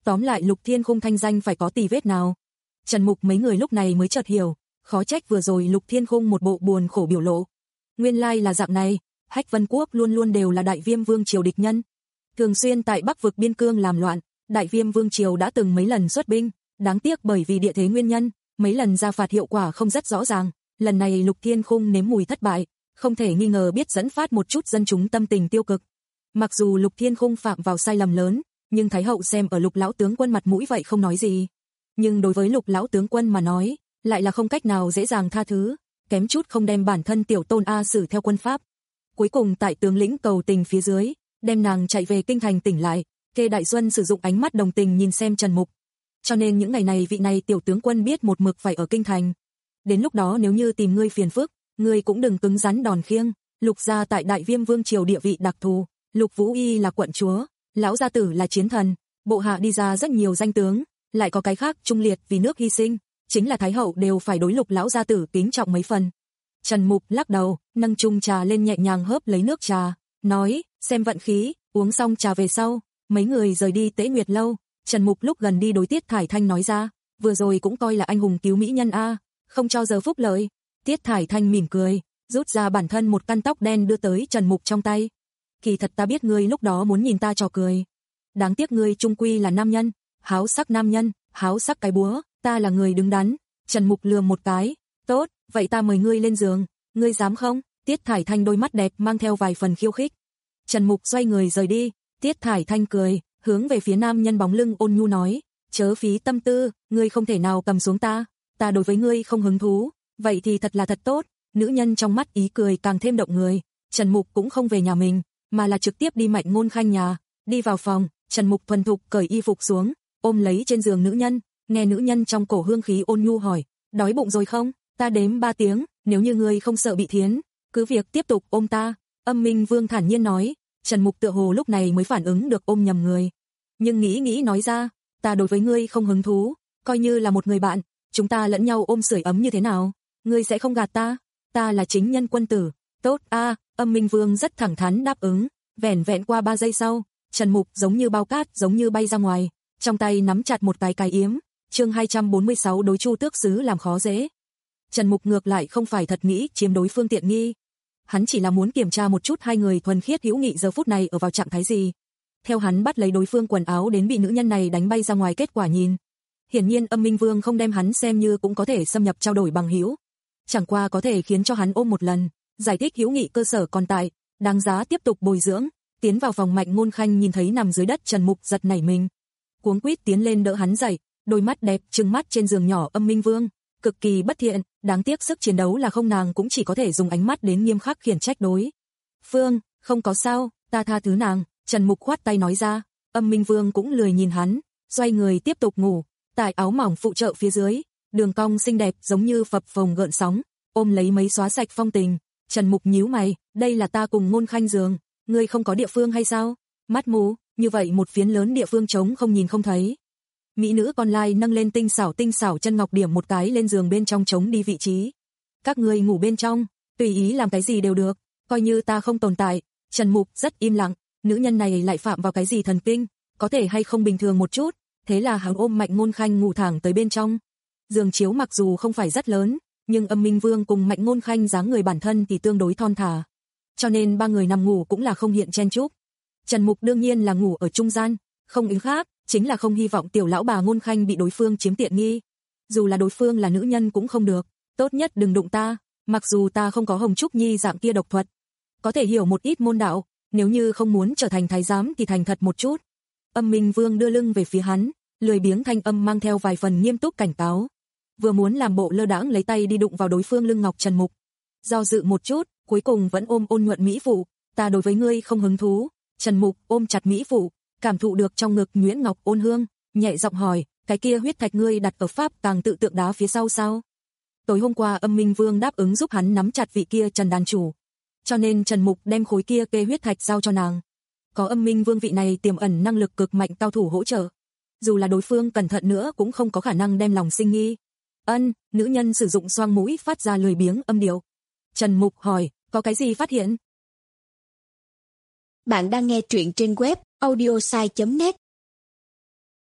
Tóm lại Lục Thiên Khung thanh danh phải có tì vết nào. Trần Mục mấy người lúc này mới chợt hiểu, khó trách vừa rồi Lục Thiên Khung một bộ buồn khổ biểu lộ. Nguyên lai là dạng này, Hách Vân Quốc luôn luôn đều là Đại Viêm Vương triều địch nhân. Thường xuyên tại Bắc vực biên cương làm loạn, Đại Viêm Vương triều đã từng mấy lần xuất binh, đáng tiếc bởi vì địa thế nguyên nhân, mấy lần ra phạt hiệu quả không rất rõ ràng, lần này Lục Thiên Khung nếm mùi thất bại, không thể nghi ngờ biết dẫn phát một chút dân chúng tâm tình tiêu cực. Mặc dù Lục Thiên Khung phạm vào sai lầm lớn, nhưng Thái hậu xem ở Lục lão tướng quân mặt mũi vậy không nói gì. Nhưng đối với Lục lão tướng quân mà nói, lại là không cách nào dễ dàng tha thứ, kém chút không đem bản thân tiểu tôn A xử theo quân pháp. Cuối cùng tại tướng lĩnh cầu tình phía dưới, đem nàng chạy về kinh thành tỉnh lại, Kê Đại Xuân sử dụng ánh mắt đồng tình nhìn xem Trần Mục. Cho nên những ngày này vị này tiểu tướng quân biết một mực phải ở kinh thành. Đến lúc đó nếu như tìm ngươi phiền phức, ngươi cũng đừng cứng rắn đòn khiêng. Lục gia tại Đại Viêm Vương triều địa vị đặc thù, Lục Vũ Y là quận chúa, lão gia tử là chiến thần, bộ hạ đi ra rất nhiều danh tướng, lại có cái khác trung liệt vì nước hy sinh, chính là Thái hậu đều phải đối Lục lão gia tử kính trọng mấy phần. Trần Mục lắc đầu, nâng chung trà lên nhẹ nhàng hớp lấy nước trà, nói, xem vận khí, uống xong trà về sau, mấy người rời đi Tế Nguyệt lâu. Trần Mục lúc gần đi đối Tiết Thải Thanh nói ra, vừa rồi cũng coi là anh hùng cứu mỹ nhân a, không cho giờ phúc lợi. Tiết Thải Thanh mỉm cười, rút ra bản thân một căn tóc đen đưa tới Trần Mục trong tay. Kỳ thật ta biết ngươi lúc đó muốn nhìn ta trò cười. Đáng tiếc ngươi trung quy là nam nhân, háo sắc nam nhân, háo sắc cái búa, ta là người đứng đắn. Trần Mục lườm một cái, tốt, vậy ta mời ngươi lên giường, ngươi dám không? Tiết Thải Thanh đôi mắt đẹp mang theo vài phần khiêu khích. Trần Mục xoay người rời đi, Tiết Thải Thanh cười, hướng về phía nam nhân bóng lưng ôn nhu nói, chớ phí tâm tư, ngươi không thể nào cầm xuống ta, ta đối với ngươi không hứng thú, vậy thì thật là thật tốt. Nữ nhân trong mắt ý cười càng thêm động người. Trần Mục cũng không về nhà mình, mà là trực tiếp đi Mạnh Ngôn Khanh nhà, đi vào phòng, Trần Mục thuần thục cởi y phục xuống, ôm lấy trên giường nữ nhân, nghe nữ nhân trong cổ hương khí ôn nhu hỏi, đói bụng rồi không? Ta đếm ba tiếng, nếu như ngươi không sợ bị thiến, cứ việc tiếp tục ôm ta. Âm Minh Vương thản nhiên nói. Trần Mục tựa hồ lúc này mới phản ứng được ôm nhầm người, nhưng nghĩ nghĩ nói ra, ta đối với ngươi không hứng thú, coi như là một người bạn, chúng ta lẫn nhau ôm sưởi ấm như thế nào, ngươi sẽ không gạt ta, ta là chính nhân quân tử. Tốt a, Âm Minh Vương rất thẳng thắn đáp ứng. Vẻn vẹn qua ba giây sau, Trần Mục giống như bao cát giống như bay ra ngoài, trong tay nắm chặt một cái cái yếm. Chương hai trăm bốn mươi sáu đối Chu Tước sứ làm khó dễ. Trần Mục ngược lại không phải thật nghĩ chiếm đối phương tiện nghi, hắn chỉ là muốn kiểm tra một chút hai người thuần khiết hữu nghị giờ phút này ở vào trạng thái gì. Theo hắn bắt lấy đối phương quần áo đến bị nữ nhân này đánh bay ra ngoài kết quả nhìn. Hiển nhiên Âm Minh Vương không đem hắn xem như cũng có thể xâm nhập trao đổi bằng hữu, chẳng qua có thể khiến cho hắn ôm một lần, giải thích hữu nghị cơ sở còn tại, đáng giá tiếp tục bồi dưỡng. Tiến vào phòng Mạnh Ngôn Khanh nhìn thấy nằm dưới đất Trần Mục giật nảy mình, cuống quýt tiến lên đỡ hắn dậy, đôi mắt đẹp trừng mắt trên giường nhỏ Âm Minh Vương, cực kỳ bất thiện, đáng tiếc sức chiến đấu là không, nàng cũng chỉ có thể dùng ánh mắt đến nghiêm khắc khiển trách đối phương. Không có sao, ta tha thứ nàng. Trần Mục khoát tay nói ra. Âm Minh Vương cũng lười nhìn hắn, xoay người tiếp tục ngủ. Tại áo mỏng phụ trợ phía dưới, đường cong xinh đẹp giống như phập phồng gợn sóng, ôm lấy mấy xóa sạch phong tình. Trần Mục nhíu mày, đây là ta cùng Ngôn Khanh giường, ngươi không có địa phương hay sao? Mắt mù, như vậy một phiến lớn địa phương trống không nhìn không thấy. Mỹ nữ con lai nâng lên tinh xảo tinh xảo chân ngọc điểm một cái lên giường bên trong trống đi vị trí. Các ngươi ngủ bên trong, tùy ý làm cái gì đều được, coi như ta không tồn tại. Trần Mục rất im lặng, nữ nhân này lại phạm vào cái gì thần kinh, có thể hay không bình thường một chút. Thế là hắn ôm Mạnh Ngôn Khanh ngủ thẳng tới bên trong. Giường chiếu mặc dù không phải rất lớn, nhưng Âm Minh Vương cùng Mạnh Ngôn Khanh dáng người bản thân thì tương đối thon thả, cho nên ba người nằm ngủ cũng là không hiện chen chúc. Trần Mục đương nhiên là ngủ ở trung gian, không ý khác, chính là không hy vọng tiểu lão bà Ngôn Khanh bị đối phương chiếm tiện nghi. Dù là đối phương là nữ nhân cũng không được, tốt nhất đừng đụng ta, mặc dù ta không có Hồng Trúc Nhi dạng kia độc thuật, có thể hiểu một ít môn đạo, nếu như không muốn trở thành thái giám thì thành thật một chút. Âm Minh Vương đưa lưng về phía hắn, lười biếng thanh âm mang theo vài phần nghiêm túc cảnh cáo, vừa muốn làm bộ lơ đãng lấy tay đi đụng vào đối phương lưng ngọc. Trần Mục do dự một chút, cuối cùng vẫn ôm ôn nhuận mỹ phụ, ta đối với ngươi không hứng thú. Trần Mục ôm chặt mỹ phụ, cảm thụ được trong ngực nhuyễn ngọc ôn hương, nhẹ giọng hỏi, cái kia huyết thạch ngươi đặt ở pháp tàng tự tượng đá phía sau sao? Tối hôm qua Âm Minh Vương đáp ứng giúp hắn nắm chặt vị kia Trần đàn chủ, cho nên Trần Mục đem khối kia kê huyết thạch giao cho nàng. Có Âm Minh Vương vị này tiềm ẩn năng lực cực mạnh cao thủ hỗ trợ, dù là đối phương cẩn thận nữa cũng không có khả năng đem lòng sinh nghi. Ân, nữ nhân sử dụng xoang mũi phát ra lười biếng âm điệu. Trần Mục hỏi, có cái gì phát hiện? Bạn đang nghe truyện trên web audiosai chấm net.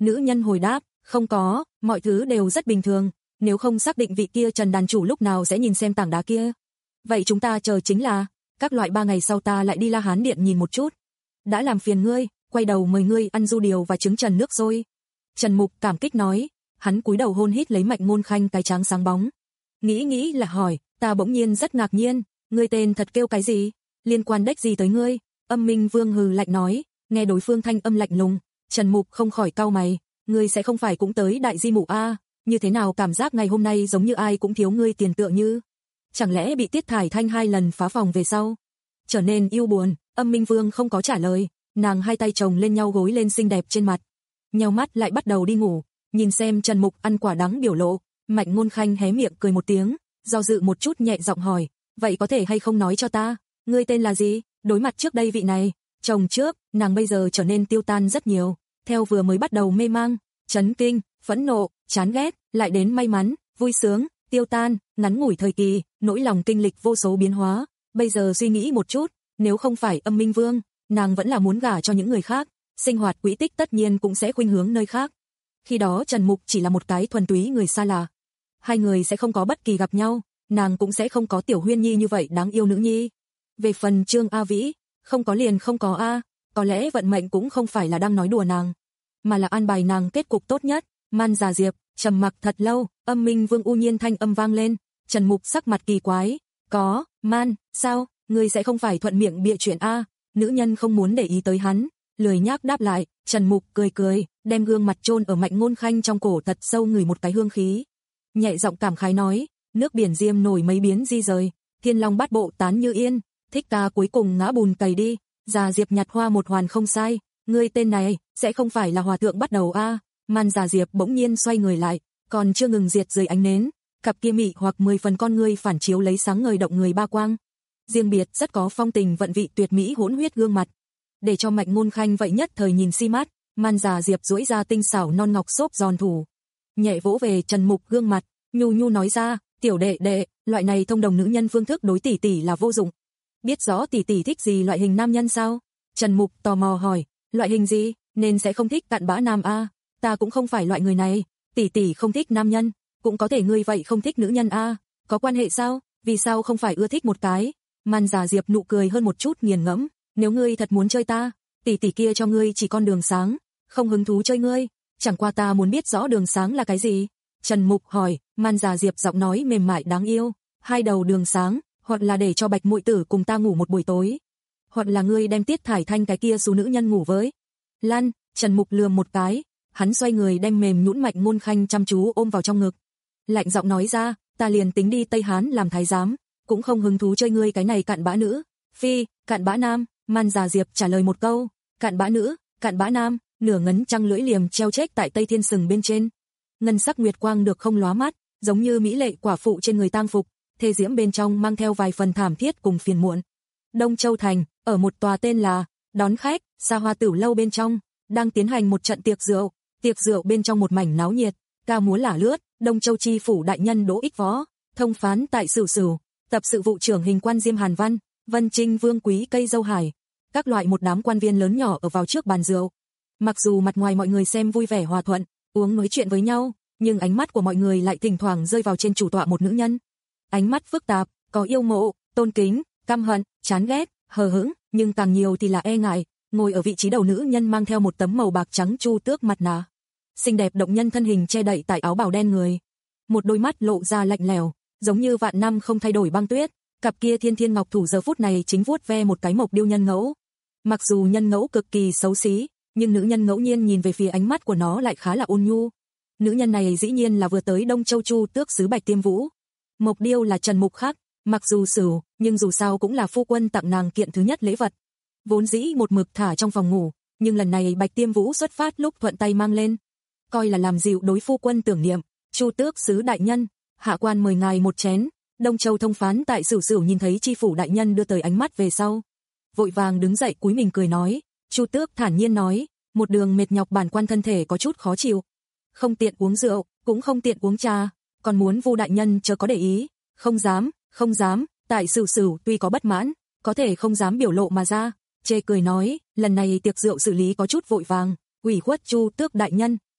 Nữ nhân hồi đáp, không có, mọi thứ đều rất bình thường, nếu không xác định vị kia Trần đàn chủ lúc nào sẽ nhìn xem tảng đá kia. Vậy chúng ta chờ chính là, các loại ba ngày sau ta lại đi La Hán Điện nhìn một chút. Đã làm phiền ngươi, quay đầu mời ngươi ăn du điều và trứng trần nước rồi. Trần Mục cảm kích nói, hắn cúi đầu hôn hít lấy Mạnh Ngôn Khanh cái trán sáng bóng. Nghĩ nghĩ là hỏi, ta bỗng nhiên rất ngạc nhiên, ngươi tên thật kêu cái gì? Liên quan đếch gì tới ngươi? Âm Minh Vương hừ lạnh nói, nghe đối phương thanh âm lạnh lùng, Trần Mục không khỏi cau mày, ngươi sẽ không phải cũng tới Đại Di Mụ a? Như thế nào cảm giác ngày hôm nay giống như ai cũng thiếu ngươi tiền tựa như? Chẳng lẽ bị Tiết Thải Thanh hai lần phá phòng về sau? Trở nên yêu buồn, Âm Minh Vương không có trả lời, nàng hai tay chồng lên nhau gối lên xinh đẹp trên mặt. Nheo mắt lại bắt đầu đi ngủ, nhìn xem Trần Mục ăn quả đắng biểu lộ, Mạnh Ngôn Khanh hé miệng cười một tiếng, do dự một chút nhẹ giọng hỏi, vậy có thể hay không nói cho ta, ngươi tên là gì? Đối mặt trước đây vị này, chồng trước, nàng bây giờ trở nên tiêu tan rất nhiều, theo vừa mới bắt đầu mê mang, chấn kinh, phẫn nộ, chán ghét, lại đến may mắn, vui sướng, tiêu tan, ngắn ngủi thời kỳ, nỗi lòng kinh lịch vô số biến hóa, bây giờ suy nghĩ một chút, nếu không phải Âm Minh Vương, nàng vẫn là muốn gả cho những người khác, sinh hoạt quỹ tích tất nhiên cũng sẽ khuynh hướng nơi khác. Khi đó Trần Mục chỉ là một cái thuần túy người xa lạ. Hai người sẽ không có bất kỳ gặp nhau, nàng cũng sẽ không có Tiểu Huyên Nhi như vậy đáng yêu nữ nhi. Về phần Trương A Vĩ, không có liền không có a, có lẽ vận mệnh cũng không phải là đang nói đùa nàng, mà là an bài nàng kết cục tốt nhất. Man già Diệp, trầm mặc thật lâu, Âm Minh Vương u nhiên thanh âm vang lên, Trần Mục sắc mặt kỳ quái, có, Man, sao, ngươi sẽ không phải thuận miệng bịa chuyện a? Nữ nhân không muốn để ý tới hắn, lười nhác đáp lại, Trần Mục cười cười, đem gương mặt chôn ở Mạnh Ngôn Khanh trong cổ thật sâu ngửi một cái hương khí. Nhẹ giọng cảm khái nói, nước biển Diêm nổi mấy biến di rời, thiên long bát bộ tán như yên, thích ca cuối cùng ngã bùn cày đi, già Diệp nhặt hoa một hoàn không sai, ngươi tên này, sẽ không phải là hòa thượng bắt đầu a? Man già Diệp bỗng nhiên xoay người lại, còn chưa ngừng diệt dưới ánh nến, cặp kia mị hoặc mười phần con ngươi phản chiếu lấy sáng ngời động người ba quang. Riêng biệt rất có phong tình vận vị tuyệt mỹ hỗn huyết gương mặt, để cho Mạnh Ngôn Khanh vậy nhất thời nhìn si mắt. Man già Diệp duỗi ra tinh xảo non ngọc xốp giòn thủ, nhẹ vỗ về Trần Mục gương mặt, nhu nhu nói ra, tiểu đệ đệ, loại này thông đồng nữ nhân phương thức đối tỷ tỷ là vô dụng. Biết rõ tỷ tỷ thích gì loại hình nam nhân sao? Trần Mục tò mò hỏi, loại hình gì, nên sẽ không thích cặn bã nam a? Ta cũng không phải loại người này, tỷ tỷ không thích nam nhân, cũng có thể ngươi vậy không thích nữ nhân a, có quan hệ sao? Vì sao không phải ưa thích một cái? Man già Diệp nụ cười hơn một chút nghiền ngẫm, nếu ngươi thật muốn chơi ta, tỷ tỷ kia cho ngươi chỉ con đường sáng, không hứng thú chơi ngươi, chẳng qua ta muốn biết rõ đường sáng là cái gì. Trần Mục hỏi, Man già Diệp giọng nói mềm mại đáng yêu, hai đầu đường sáng, hoặc là để cho Bạch muội tử cùng ta ngủ một buổi tối, hoặc là ngươi đem Tiết Thải Thanh cái kia số nữ nhân ngủ với. Lan, Trần Mục lườm một cái, hắn xoay người đem mềm nhũn Mạnh Ngôn Khanh chăm chú ôm vào trong ngực, lạnh giọng nói ra, ta liền tính đi Tây Hán làm thái giám, cũng không hứng thú chơi ngươi cái này cặn bã nữ. Phi, cặn bã nam. Man già Diệp trả lời một câu, cặn bã nữ, cặn bã nam, nửa ngấn trăng lưỡi liềm treo chết tại Tây Thiên sừng bên trên. Ngân sắc nguyệt quang được không lóa mắt, giống như mỹ lệ quả phụ trên người tang phục, thê diễm bên trong mang theo vài phần thảm thiết cùng phiền muộn. Đông Châu thành, ở một tòa tên là Đón Khách, xa hoa tửu lâu bên trong, đang tiến hành một trận tiệc rượu, tiệc rượu bên trong một mảnh náo nhiệt, ca múa lả lướt, Đông Châu chi phủ đại nhân Đỗ Ích Võ, thông phán tại Sửu Sửu, tập sự vụ trưởng hình quan Diêm Hàn Văn, Vân Trinh Vương Quý Cây Dâu Hải, các loại một đám quan viên lớn nhỏ ở vào trước bàn rượu. Mặc dù mặt ngoài mọi người xem vui vẻ hòa thuận, uống nói chuyện với nhau, nhưng ánh mắt của mọi người lại thỉnh thoảng rơi vào trên chủ tọa một nữ nhân. Ánh mắt phức tạp, có yêu mộ, tôn kính, căm hận, chán ghét, hờ hững, nhưng càng nhiều thì là e ngại. Ngồi ở vị trí đầu nữ nhân mang theo một tấm màu bạc trắng chu tước mặt nạ, xinh đẹp động nhân thân hình che đậy tại áo bào đen người, một đôi mắt lộ ra lạnh lẽo, giống như vạn năm không thay đổi băng tuyết. Cặp kia thiên thiên ngọc thủ giờ phút này chính vuốt ve một cái mộc điêu nhân ngẫu. Mặc dù nhân ngẫu cực kỳ xấu xí, nhưng nữ nhân ngẫu nhiên nhìn về phía ánh mắt của nó lại khá là ôn nhu. Nữ nhân này dĩ nhiên là vừa tới Đông Châu Chu tước sứ Bạch Tiêm Vũ. Mộc điêu là Trần Mục khác, mặc dù Sửu, nhưng dù sao cũng là phu quân tặng nàng kiện thứ nhất lễ vật. Vốn dĩ một mực thả trong phòng ngủ, nhưng lần này Bạch Tiêm Vũ xuất phát lúc thuận tay mang lên, coi là làm dịu đối phu quân tưởng niệm. Chu tước sứ đại nhân, hạ quan mời ngài một chén. Đông Châu thông phán tại Sửu Sửu nhìn thấy chi phủ đại nhân đưa tới ánh mắt về sau, vội vàng đứng dậy cúi mình cười nói. Chu tước thản nhiên nói, một đường mệt nhọc bản quan thân thể có chút khó chịu, không tiện uống rượu, cũng không tiện uống trà, còn muốn Vu đại nhân chớ có để ý. Không dám, không dám. Tại Sửu Sửu tuy có bất mãn, có thể không dám biểu lộ mà ra, chê cười nói, lần này tiệc rượu xử lý có chút vội vàng, ủy khuất Chu tước đại nhân,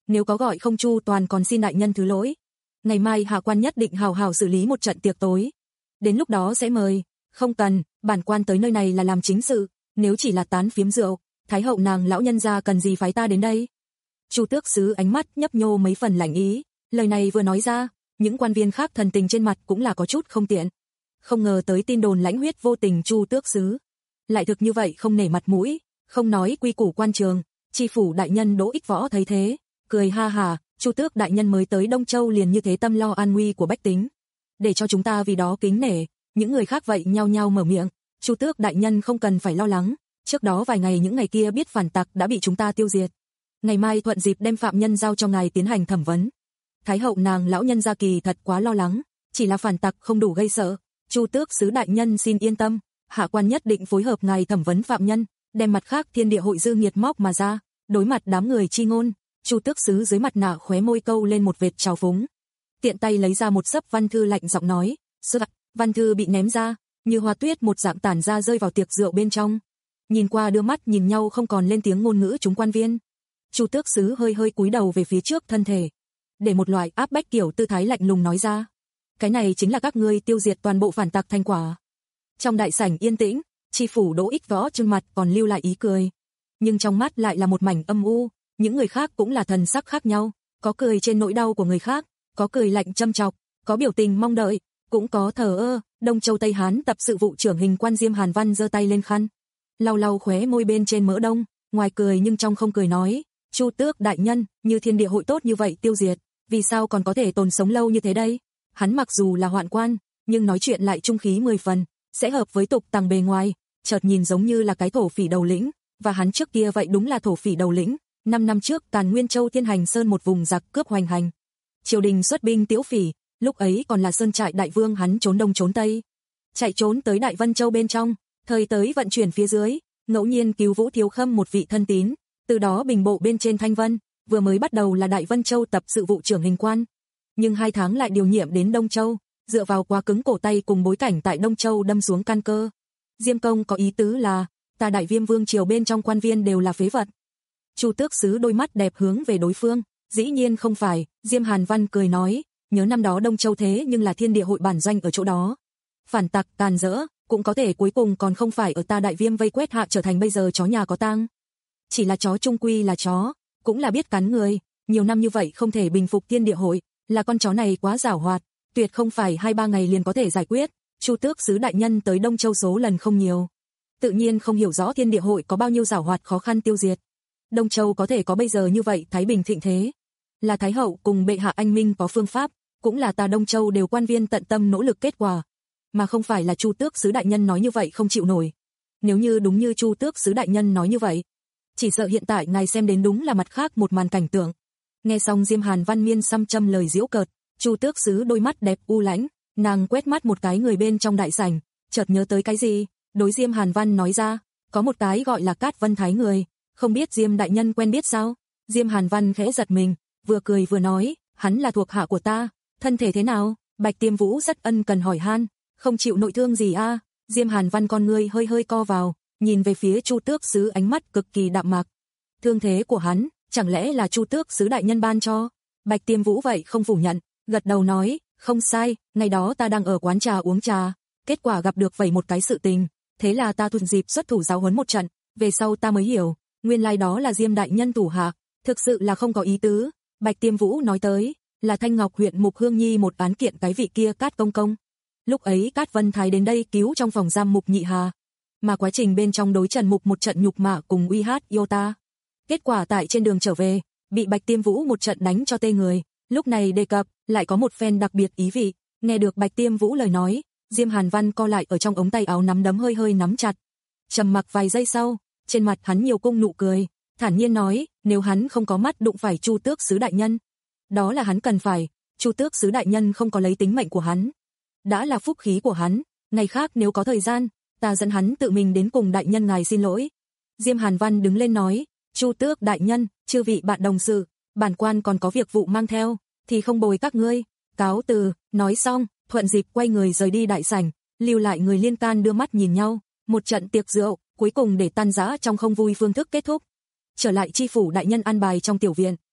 nếu có gọi không chu toàn còn xin đại nhân thứ lỗi. Ngày mai hạ quan nhất định hào hào xử lý một trận tiệc tối. Đến lúc đó sẽ mời. Không cần, bản quan tới nơi này là làm chính sự, nếu chỉ là tán phiếm rượu, thái hậu nàng lão nhân gia cần gì phái ta đến đây. Chu tước sứ ánh mắt nhấp nhô mấy phần lạnh ý, lời này vừa nói ra, những quan viên khác thần tình trên mặt cũng là có chút không tiện. Không ngờ tới tin đồn lãnh huyết vô tình Chu tước sứ lại thực như vậy không nể mặt mũi, không nói quy củ quan trường. Tri phủ đại nhân Đỗ Ích Võ thấy thế, cười ha hà, Chu tước đại nhân mới tới Đông Châu liền như thế tâm lo an nguy của bách tính, để cho chúng ta vì đó kính nể. Những người khác vậy nhao nhao mở miệng, Chu tước đại nhân không cần phải lo lắng, trước đó vài ngày những ngày kia biết phản tặc đã bị chúng ta tiêu diệt. Ngày mai thuận dịp đem phạm nhân giao cho ngài tiến hành thẩm vấn. Thái hậu nàng lão nhân gia kỳ thật quá lo lắng, chỉ là phản tặc không đủ gây sợ. Chu tước sứ đại nhân xin yên tâm, hạ quan nhất định phối hợp ngài thẩm vấn phạm nhân, đem mặt khác thiên địa hội dư nghiệt móc mà ra. Đối mặt đám người chi ngôn, Chu tước sứ dưới mặt nạ khóe môi câu lên một vệt trào phúng, tiện tay lấy ra một xấp văn thư lạnh giọng nói, "Sứ." Văn thư bị ném ra, như hoa tuyết một dạng tản ra rơi vào tiệc rượu bên trong. Nhìn qua đưa mắt nhìn nhau không còn lên tiếng ngôn ngữ chúng quan viên. Chu tước sứ hơi hơi cúi đầu về phía trước thân thể, để một loại áp bách kiểu tư thái lạnh lùng nói ra, "Cái này chính là các ngươi tiêu diệt toàn bộ phản tặc thành quả." Trong đại sảnh yên tĩnh, tri phủ Đỗ Ích Võ trên mặt còn lưu lại ý cười, nhưng trong mắt lại là một mảnh âm u. Những người khác cũng là thần sắc khác nhau, có cười trên nỗi đau của người khác, có cười lạnh châm chọc, có biểu tình mong đợi, cũng có thờ ơ. Đông Châu Tây Hán tập sự vụ trưởng Hình quan Diêm Hàn Văn giơ tay lên khăn, lau lau khóe môi bên trên mỡ đông, ngoài cười nhưng trong không cười nói, "Chu tước đại nhân, như thiên địa hội tốt như vậy tiêu diệt, vì sao còn có thể tồn sống lâu như thế đây?" Hắn mặc dù là hoạn quan, nhưng nói chuyện lại trung khí mười phần, sẽ hợp với tục tằng bề ngoài, chợt nhìn giống như là cái thổ phỉ đầu lĩnh, và hắn trước kia vậy đúng là thổ phỉ đầu lĩnh. Năm năm trước Càn Nguyên Châu Thiên Hành Sơn một vùng giặc cướp hoành hành, triều đình xuất binh tiễu phỉ, lúc ấy còn là Sơn Trại đại vương hắn trốn đông trốn tây, chạy trốn tới Đại Vân Châu bên trong, thời tới vận chuyển phía dưới, ngẫu nhiên cứu Vũ Thiếu Khâm một vị thân tín, từ đó bình bộ bên trên Thanh Vân, vừa mới bắt đầu là Đại Vân Châu tập sự vụ trưởng Hình quan, nhưng hai tháng lại điều nhiệm đến Đông Châu, dựa vào quá cứng cổ tay cùng bối cảnh tại Đông Châu đâm xuống căn cơ. Diêm công có ý tứ là, ta Đại Viêm vương triều bên trong quan viên đều là phế vật. Chu tước sứ đôi mắt đẹp hướng về đối phương, dĩ nhiên không phải. Diêm Hàn Văn cười nói, nhớ năm đó Đông Châu thế nhưng là thiên địa hội bản doanh ở chỗ đó. Phản tặc tàn rỡ, cũng có thể cuối cùng còn không phải ở ta Đại Viêm vây quét hạ trở thành bây giờ chó nhà có tang. Chỉ là chó trung quy là chó, cũng là biết cắn người, nhiều năm như vậy không thể bình phục thiên địa hội, là con chó này quá giảo hoạt, tuyệt không phải hai ba ngày liền có thể giải quyết. Chu tước sứ đại nhân tới Đông Châu số lần không nhiều, tự nhiên không hiểu rõ thiên địa hội có bao nhiêu giảo hoạt khó khăn tiêu diệt. Đông Châu có thể có bây giờ như vậy thái bình thịnh thế, là Thái hậu cùng bệ hạ anh minh có phương pháp, cũng là ta Đông Châu đều quan viên tận tâm nỗ lực kết quả, mà không phải là Chu tước sứ đại nhân nói như vậy không chịu nổi. Nếu như đúng như Chu tước sứ đại nhân nói như vậy, chỉ sợ hiện tại ngài xem đến đúng là mặt khác một màn cảnh tượng. Nghe xong Diêm Hàn Văn miên xăm châm lời giễu cợt, Chu tước sứ đôi mắt đẹp u lãnh, nàng quét mắt một cái người bên trong đại sảnh, chợt nhớ tới cái gì, đối Diêm Hàn Văn nói ra, có một cái gọi là Cát Vân Thái người, không biết Diêm đại nhân quen biết sao? Diêm Hàn Văn khẽ giật mình, vừa cười vừa nói, hắn là thuộc hạ của ta, thân thể thế nào? Bạch Tiêm Vũ rất ân cần hỏi han, không chịu nội thương gì a? À? Diêm Hàn Văn con ngươi hơi hơi co vào, nhìn về phía Chu tước sứ ánh mắt cực kỳ đạm mạc. Thương thế của hắn, chẳng lẽ là Chu tước sứ đại nhân ban cho? Bạch Tiêm Vũ vậy không phủ nhận, gật đầu nói, không sai, ngày đó ta đang ở quán trà uống trà, kết quả gặp được vậy một cái sự tình, thế là ta thuận dịp xuất thủ giáo huấn một trận, về sau ta mới hiểu, nguyên lai đó là Diêm đại nhân thủ hạ, thực sự là không có ý tứ. Bạch Tiêm Vũ nói tới, là Thanh Ngọc huyện Mục Hương Nhi một án kiện cái vị kia Cát công công. Lúc ấy Cát Vân Thái đến đây cứu trong phòng giam Mục Nhị Hà, mà quá trình bên trong đối Trần Mục một trận nhục mạ cùng uy hát yêu ta. Kết quả tại trên đường trở về, bị Bạch Tiêm Vũ một trận đánh cho tê người, lúc này đề cập, lại có một phen đặc biệt ý vị. Nghe được Bạch Tiêm Vũ lời nói, Diêm Hàn Văn co lại ở trong ống tay áo nắm đấm hơi hơi nắm chặt. Trầm mặc vài giây sau, trên mặt hắn nhiều cung nụ cười, thản nhiên nói, nếu hắn không có mắt đụng phải Chu tước sứ đại nhân, đó là hắn cần phải, Chu tước sứ đại nhân không có lấy tính mệnh của hắn, đã là phúc khí của hắn, ngày khác nếu có thời gian, ta dẫn hắn tự mình đến cùng đại nhân ngài xin lỗi. Diêm Hàn Văn đứng lên nói, Chu tước đại nhân, chư vị bạn đồng sự, bản quan còn có việc vụ mang theo, thì không bồi các ngươi, cáo từ. Nói xong, thuận dịp quay người rời đi đại sảnh, lưu lại người liên can đưa mắt nhìn nhau, một trận tiệc rượu, cuối cùng để tan rã trong không vui phương thức kết thúc. Trở lại chi phủ đại nhân an bài trong tiểu viện,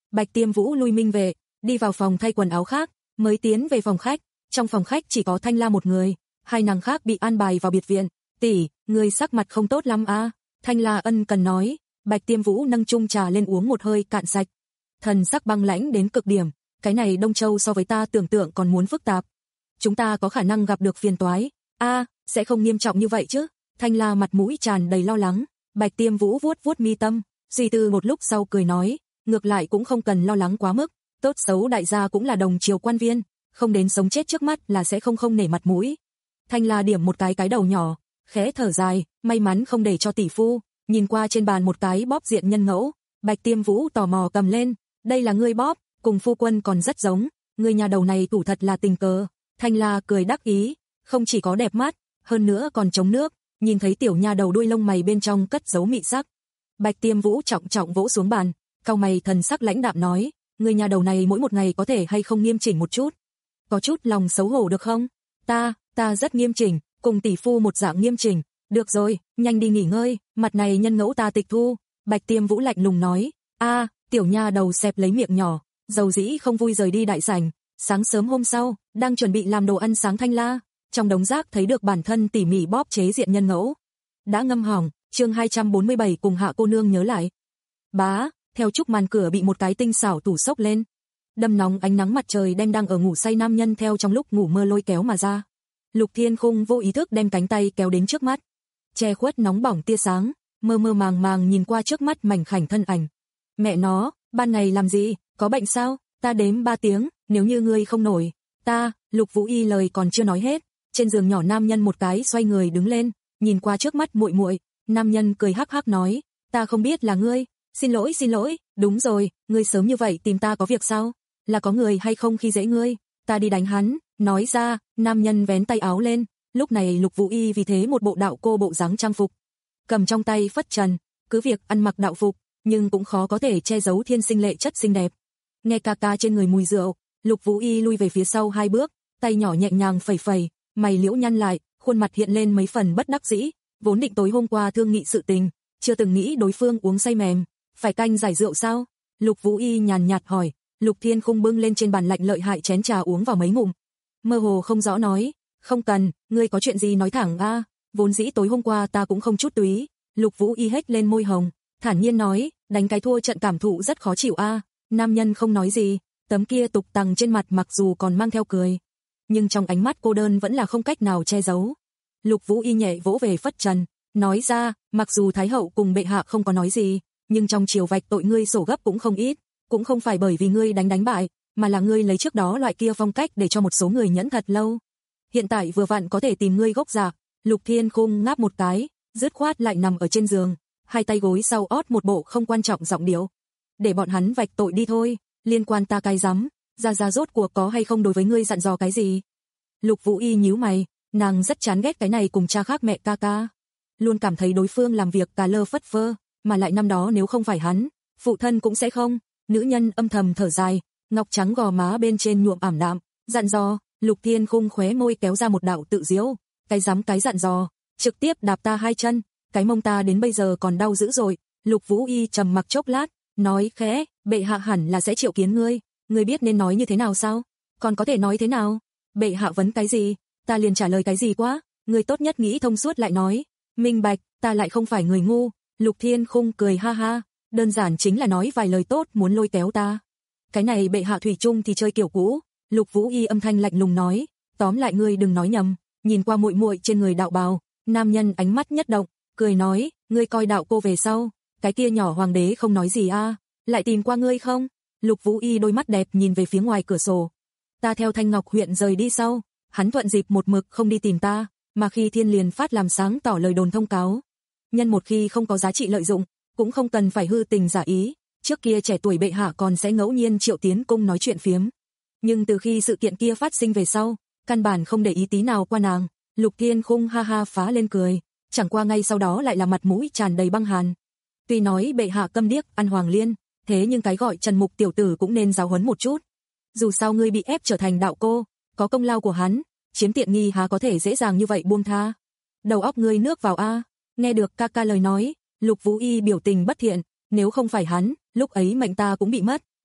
Bạch Tiêm Vũ lui minh về, đi vào phòng thay quần áo khác, mới tiến về phòng khách. Trong phòng khách chỉ có Thanh La một người, hai nàng khác bị an bài vào biệt viện. Tỷ, người sắc mặt không tốt lắm à? Thanh La ân cần nói. Bạch Tiêm Vũ nâng chung trà lên uống một hơi cạn sạch. Thần sắc băng lãnh đến cực điểm, cái này Đông Châu so với ta tưởng tượng còn muốn phức tạp. Chúng ta có khả năng gặp được phiền toái. A, sẽ không nghiêm trọng như vậy chứ? Thanh La mặt mũi tràn đầy lo lắng. Bạch Tiêm Vũ vuốt vuốt mi tâm, suy tư một lúc sau cười nói, ngược lại cũng không cần lo lắng quá mức, tốt xấu đại gia cũng là đồng triều quan viên, không đến sống chết trước mắt là sẽ không không nể mặt mũi. Thanh La điểm một cái cái đầu nhỏ, khẽ thở dài, may mắn không để cho tỷ phu. Nhìn qua trên bàn một cái bóp diện nhân ngẫu, Bạch Tiêm Vũ tò mò cầm lên, đây là ngươi bóp, cùng phu quân còn rất giống, ngươi nhà đầu này thủ thật là tình cờ. Thanh La cười đắc ý, không chỉ có đẹp mắt, hơn nữa còn chống nước, nhìn thấy tiểu nha đầu đuôi lông mày bên trong cất giấu mị sắc. Bạch Tiêm Vũ trọng trọng vỗ xuống bàn, cau mày thần sắc lãnh đạm nói, ngươi nhà đầu này mỗi một ngày có thể hay không nghiêm chỉnh một chút, có chút lòng xấu hổ được không? Ta, ta rất nghiêm chỉnh, cùng tỷ phu một dạng nghiêm chỉnh. Được rồi, nhanh đi nghỉ ngơi, mặt này nhân ngẫu ta tịch thu. Bạch Tiêm Vũ lạnh lùng nói. A, tiểu nha đầu xẹp lấy miệng nhỏ, dầu dĩ không vui rời đi đại sảnh. Sáng sớm hôm sau, đang chuẩn bị làm đồ ăn sáng Thanh La, trong đống rác thấy được bản thân tỉ mỉ bóp chế diện nhân ngẫu. Đã ngâm hỏng, chương hai trăm bốn mươi bảy cùng Hạ cô nương nhớ lại. Bá, theo chúc màn cửa bị một cái tinh xảo tủ xốc lên. Đâm nóng ánh nắng mặt trời đem đang ở ngủ say nam nhân theo trong lúc ngủ mơ lôi kéo mà ra. Lục Thiên Khung vô ý thức đem cánh tay kéo đến trước mắt, che khuất nóng bỏng tia sáng, mơ mơ màng màng nhìn qua trước mắt mảnh khảnh thân ảnh. Mẹ nó, ban ngày làm gì, có bệnh sao? Ta đếm ba tiếng, nếu như ngươi không nổi, ta, Lục Vũ Y lời còn chưa nói hết, trên giường nhỏ nam nhân một cái xoay người đứng lên, nhìn qua trước mắt muội muội, nam nhân cười hắc hắc nói, ta không biết là ngươi, xin lỗi xin lỗi, đúng rồi, ngươi sớm như vậy tìm ta có việc sao? Là có người hay không khi dễ ngươi? Ta đi đánh hắn. Nói ra, nam nhân vén tay áo lên, lúc này Lục Vũ Y vì thế một bộ đạo cô bộ dáng trang phục, cầm trong tay phất trần, cứ việc ăn mặc đạo phục, nhưng cũng khó có thể che giấu thiên sinh lệ chất xinh đẹp. Nghe ca ca trên người mùi rượu, Lục Vũ Y lui về phía sau hai bước, tay nhỏ nhẹ nhàng phẩy phẩy, mày liễu nhăn lại, khuôn mặt hiện lên mấy phần bất đắc dĩ, vốn định tối hôm qua thương nghị sự tình, chưa từng nghĩ đối phương uống say mềm, phải canh giải rượu sao? Lục Vũ Y nhàn nhạt hỏi. Lục Thiên Khung bưng lên trên bàn lạnh lợi hại chén trà uống vào mấy ngụm, mơ hồ không rõ nói, không cần, ngươi có chuyện gì nói thẳng a, vốn dĩ tối hôm qua ta cũng không chút túy. Lục Vũ Y hét lên môi hồng, thản nhiên nói, đánh cái thua trận cảm thụ rất khó chịu a. Nam nhân không nói gì, tấm kia tục tằng trên mặt mặc dù còn mang theo cười, nhưng trong ánh mắt cô đơn vẫn là không cách nào che giấu. Lục Vũ Y nhẹ vỗ về phất trần, nói ra, mặc dù Thái hậu cùng bệ hạ không có nói gì, nhưng trong triều vạch tội ngươi sổ gấp cũng không ít, cũng không phải bởi vì ngươi đánh đánh bại, mà là ngươi lấy trước đó loại kia phong cách để cho một số người nhẫn thật lâu. Hiện tại vừa vặn có thể tìm ngươi gốc rạc. Lục Thiên Khung ngáp một cái, dứt khoát lại nằm ở trên giường, hai tay gối sau ót một bộ không quan trọng giọng điệu. Để bọn hắn vạch tội đi thôi, liên quan ta cái rắm, ra ra rốt cuộc có hay không đối với ngươi dặn dò cái gì? Lục Vũ Y nhíu mày, nàng rất chán ghét cái này cùng cha khác mẹ ca ca. Luôn cảm thấy đối phương làm việc cà lơ phất phơ, mà lại năm đó nếu không phải hắn, phụ thân cũng sẽ không. Nữ nhân âm thầm thở dài, ngọc trắng gò má bên trên nhuộm ảm đạm, dặn dò. Lục Thiên Khung khóe môi kéo ra một đạo tự diễu, cái dám cái dặn dò, trực tiếp đạp ta hai chân, cái mông ta đến bây giờ còn đau dữ rồi. Lục Vũ Y trầm mặc chốc lát, nói khẽ, bệ hạ hẳn là sẽ triệu kiến ngươi, ngươi biết nên nói như thế nào sao? Còn có thể nói thế nào? Bệ hạ vấn cái gì, ta liền trả lời cái gì quá, ngươi tốt nhất nghĩ thông suốt lại nói, minh bạch, ta lại không phải người ngu. Lục Thiên Khung cười ha ha, đơn giản chính là nói vài lời tốt muốn lôi kéo ta. Cái này bệ hạ thủy chung thì chơi kiểu cũ. Lục Vũ Y âm thanh lạnh lùng nói, tóm lại ngươi đừng nói nhầm. Nhìn qua muội muội trên người đạo bào, nam nhân ánh mắt nhất động, cười nói, ngươi coi đạo cô về sau, cái kia nhỏ hoàng đế không nói gì a, à, lại tìm qua ngươi không? Lục Vũ Y đôi mắt đẹp nhìn về phía ngoài cửa sổ. Ta theo Thanh Ngọc huyện rời đi sau, hắn thuận dịp một mực không đi tìm ta, mà khi Thiên liền phát làm sáng tỏ lời đồn thông cáo. Nhân một khi không có giá trị lợi dụng, cũng không cần phải hư tình giả ý, trước kia trẻ tuổi bệ hạ còn sẽ ngẫu nhiên triệu tiến cung nói chuyện phiếm. Nhưng từ khi sự kiện kia phát sinh về sau, căn bản không để ý tí nào qua nàng. Lục Thiên Khung ha ha phá lên cười, chẳng qua ngay sau đó lại là mặt mũi tràn đầy băng hàn. Tuy nói bệ hạ câm điếc ăn hoàng liên, thế nhưng cái gọi Trần Mục tiểu tử cũng nên giáo huấn một chút. Dù sao ngươi bị ép trở thành đạo cô, có công lao của hắn, chiếm tiện nghi há có thể dễ dàng như vậy buông tha. Đầu óc ngươi nước vào a. Nghe được ca ca lời nói, Lục Vũ Y biểu tình bất thiện, nếu không phải hắn, lúc ấy mệnh ta cũng bị mất.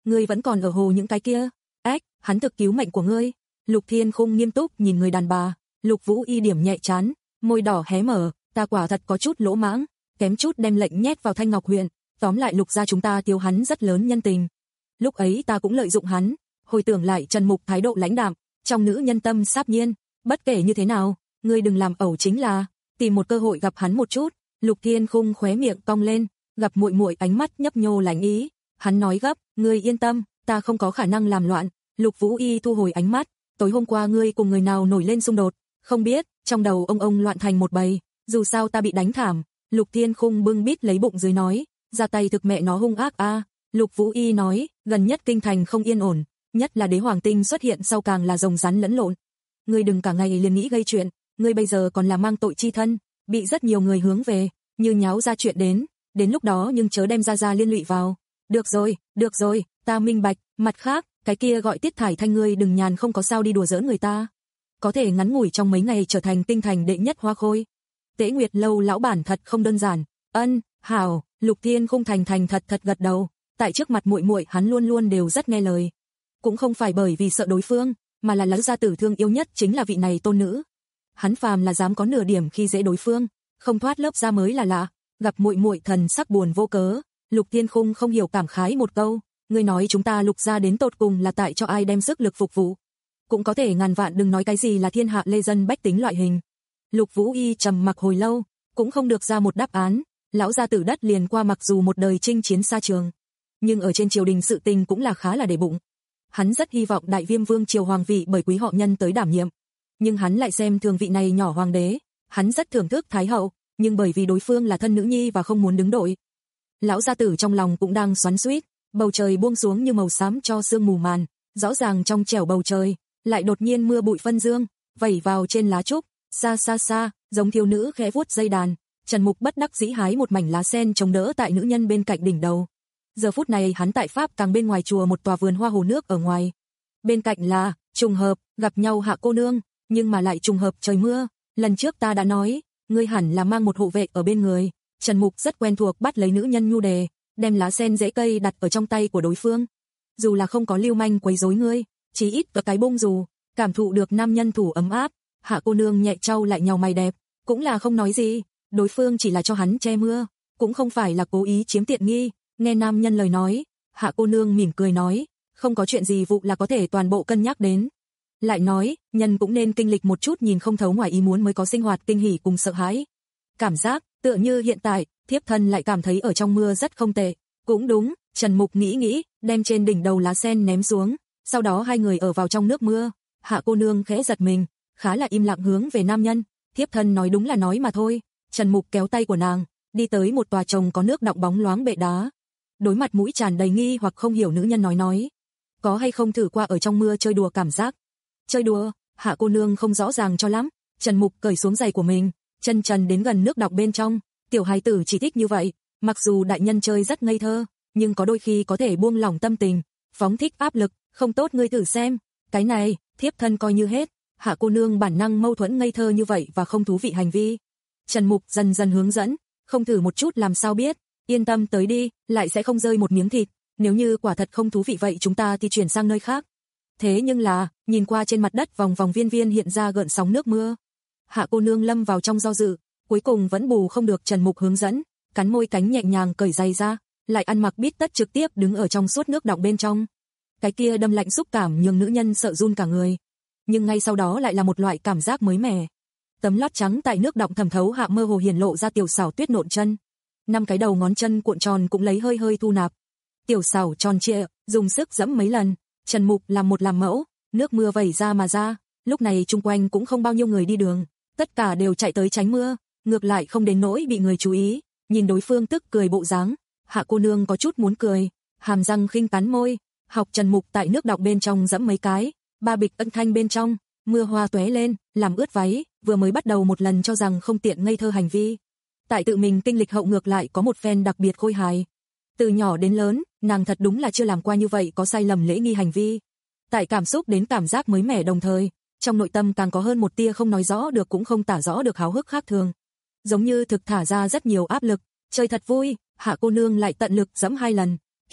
ngươi vẫn còn ở hồ những cái kia. Ách, hắn thực cứu mệnh của ngươi. Lục Thiên Khung nghiêm túc nhìn người đàn bà, Lục Vũ Y điểm nhẹ trán, môi đỏ hé mở, ta quả thật có chút lỗ mãng, kém chút đem lệnh nhét vào Thanh Ngọc huyện, tóm lại Lục gia chúng ta thiếu hắn rất lớn nhân tình. Lúc ấy ta cũng lợi dụng hắn, hồi tưởng lại Trần Mục thái độ lãnh đạm, trong nữ nhân tâm sáp nhiên, bất kể như thế nào, ngươi đừng làm ẩu chính là, tìm một cơ hội gặp hắn một chút. Lục Thiên Khung khóe miệng cong lên, gặp muội muội ánh mắt nhấp nhô lánh ý, hắn nói gấp, ngươi yên tâm, ta không có khả năng làm loạn. Lục Vũ Y thu hồi ánh mắt, tối hôm qua ngươi cùng người nào nổi lên xung đột, không biết, trong đầu ông ông loạn thành một bầy, dù sao ta bị đánh thảm. Lục Thiên Khung bưng bít lấy bụng dưới nói, ra tay thực mẹ nó hung ác a. Lục Vũ Y nói, gần nhất kinh thành không yên ổn, nhất là đế hoàng tinh xuất hiện sau càng là rồng rắn lẫn lộn. Ngươi đừng cả ngày liền nghĩ gây chuyện, ngươi bây giờ còn là mang tội chi thân, bị rất nhiều người hướng về, như nháo ra chuyện đến, đến lúc đó nhưng chớ đem ra ra liên lụy vào. Được rồi, được rồi, ta minh bạch, mặt khác, cái kia gọi Tiết Thải Thanh ngươi đừng nhàn không có sao đi đùa giỡn người ta. Có thể ngắn ngủi trong mấy ngày trở thành tinh thành đệ nhất hoa khôi. Tế Nguyệt lâu lão bản thật không đơn giản. Ân, hảo, Lục Thiên Khung thành thành thật thật gật đầu, tại trước mặt muội muội hắn luôn luôn đều rất nghe lời. Cũng không phải bởi vì sợ đối phương, mà là lão gia tử thương yêu nhất chính là vị này tôn nữ. Hắn phàm là dám có nửa điểm khi dễ đối phương, không thoát lớp ra mới là lạ. Gặp muội muội thần sắc buồn vô cớ, Lục Thiên Khung không hiểu cảm khái một câu, ngươi nói chúng ta Lục gia đến tột cùng là tại cho ai đem sức lực phục vụ. Cũng có thể ngàn vạn đừng nói cái gì là thiên hạ lê dân bách tính loại hình. Lục Vũ Y trầm mặc hồi lâu, cũng không được ra một đáp án. Lão gia tử đất liền qua mặc dù một đời chinh chiến xa trường, nhưng ở trên triều đình sự tình cũng là khá là để bụng. Hắn rất hy vọng Đại Viêm Vương triều hoàng vị bởi quý họ nhân tới đảm nhiệm, nhưng hắn lại xem thường vị này nhỏ hoàng đế. Hắn rất thưởng thức Thái hậu, nhưng bởi vì đối phương là thân nữ nhi và không muốn đứng đội. Lão gia tử trong lòng cũng đang xoắn xuýt, bầu trời buông xuống như màu xám cho sương mù màn, rõ ràng trong trẻo bầu trời, lại đột nhiên mưa bụi phân dương, vẩy vào trên lá trúc, xa xa xa, giống thiếu nữ khẽ vuốt dây đàn. Trần Mục bất đắc dĩ hái một mảnh lá sen chống đỡ tại nữ nhân bên cạnh đỉnh đầu. Giờ phút này hắn tại Pháp càng bên ngoài chùa một tòa vườn hoa hồ nước ở ngoài. Bên cạnh là, trùng hợp, gặp nhau Hạ cô nương, nhưng mà lại trùng hợp trời mưa. Lần trước ta đã nói, ngươi hẳn là mang một hộ vệ ở bên người. Trần Mục rất quen thuộc bắt lấy nữ nhân nhu đề, đem lá sen rễ cây đặt ở trong tay của đối phương. Dù là không có lưu manh quấy rối ngươi, chỉ ít có cái bông dù, cảm thụ được nam nhân thủ ấm áp. Hạ cô nương nhẹ trao lại nhàu mày đẹp, cũng là không nói gì, đối phương chỉ là cho hắn che mưa, cũng không phải là cố ý chiếm tiện nghi. Nghe nam nhân lời nói, Hạ cô nương mỉm cười nói, không có chuyện gì vụ là có thể toàn bộ cân nhắc đến. Lại nói, nhân cũng nên kinh lịch một chút nhìn không thấu ngoài ý muốn mới có sinh hoạt kinh hỉ cùng sợ hãi. Cảm giác, tựa như hiện tại, thiếp thân lại cảm thấy ở trong mưa rất không tệ. Cũng đúng, Trần Mục nghĩ nghĩ, đem trên đỉnh đầu lá sen ném xuống, sau đó hai người ở vào trong nước mưa. Hạ cô nương khẽ giật mình, khá là im lặng hướng về nam nhân, thiếp thân nói đúng là nói mà thôi. Trần Mục kéo tay của nàng, đi tới một tòa trồng có nước đọng bóng loáng bệ đá. Đối mặt mũi tràn đầy nghi hoặc không hiểu nữ nhân nói nói, có hay không thử qua ở trong mưa chơi đùa cảm giác? Chơi đùa? Hạ cô nương không rõ ràng cho lắm. Trần Mục cởi xuống giày của mình, chân trần đến gần nước đọng bên trong. Tiểu hài tử chỉ thích như vậy, mặc dù đại nhân chơi rất ngây thơ, nhưng có đôi khi có thể buông lỏng tâm tình, phóng thích áp lực, không tốt ngươi thử xem. Cái này, thiếp thân coi như hết. Hạ cô nương bản năng mâu thuẫn ngây thơ như vậy và không thú vị hành vi. Trần Mục dần dần hướng dẫn, không thử một chút làm sao biết, yên tâm tới đi, lại sẽ không rơi một miếng thịt, nếu như quả thật không thú vị vậy chúng ta thì chuyển sang nơi khác. Thế nhưng là, nhìn qua trên mặt đất vòng vòng viên viên hiện ra gợn sóng nước mưa. Hạ cô nương lâm vào trong do dự, cuối cùng vẫn bù không được Trần Mục hướng dẫn, cắn môi cánh nhẹ nhàng cởi giày ra, lại ăn mặc bít tất trực tiếp đứng ở trong suốt nước đọng bên trong. Cái kia đâm lạnh xúc cảm nhường nữ nhân sợ run cả người, nhưng ngay sau đó lại là một loại cảm giác mới mẻ. Tấm lót trắng tại nước đọng thẩm thấu hạ mơ hồ hiển lộ ra tiểu xảo tuyết nộn chân, năm cái đầu ngón chân cuộn tròn cũng lấy hơi hơi thu nạp. Tiểu xảo tròn trịa, dùng sức giẫm mấy lần, Trần Mục làm một làm mẫu, nước mưa vẩy ra mà ra, lúc này chung quanh cũng không bao nhiêu người đi đường, tất cả đều chạy tới tránh mưa, ngược lại không đến nỗi bị người chú ý. Nhìn đối phương tức cười bộ dáng, Hạ cô nương có chút muốn cười, hàm răng khinh cắn môi, học Trần Mục tại nước đọng bên trong giẫm mấy cái, ba bịch ân thanh bên trong, mưa hoa tóe lên, làm ướt váy, vừa mới bắt đầu một lần cho rằng không tiện ngây thơ hành vi. Tại tự mình kinh lịch hậu ngược lại có một phen đặc biệt khôi hài. Từ nhỏ đến lớn, nàng thật đúng là chưa làm qua như vậy có sai lầm lễ nghi hành vi. Tại cảm xúc đến cảm giác mới mẻ đồng thời, trong nội tâm càng có hơn một tia không nói rõ được cũng không tả rõ được háo hức khác thường. Giống như thực thả ra rất nhiều áp lực, chơi thật vui, Hạ cô nương lại tận lực giẫm hai lần,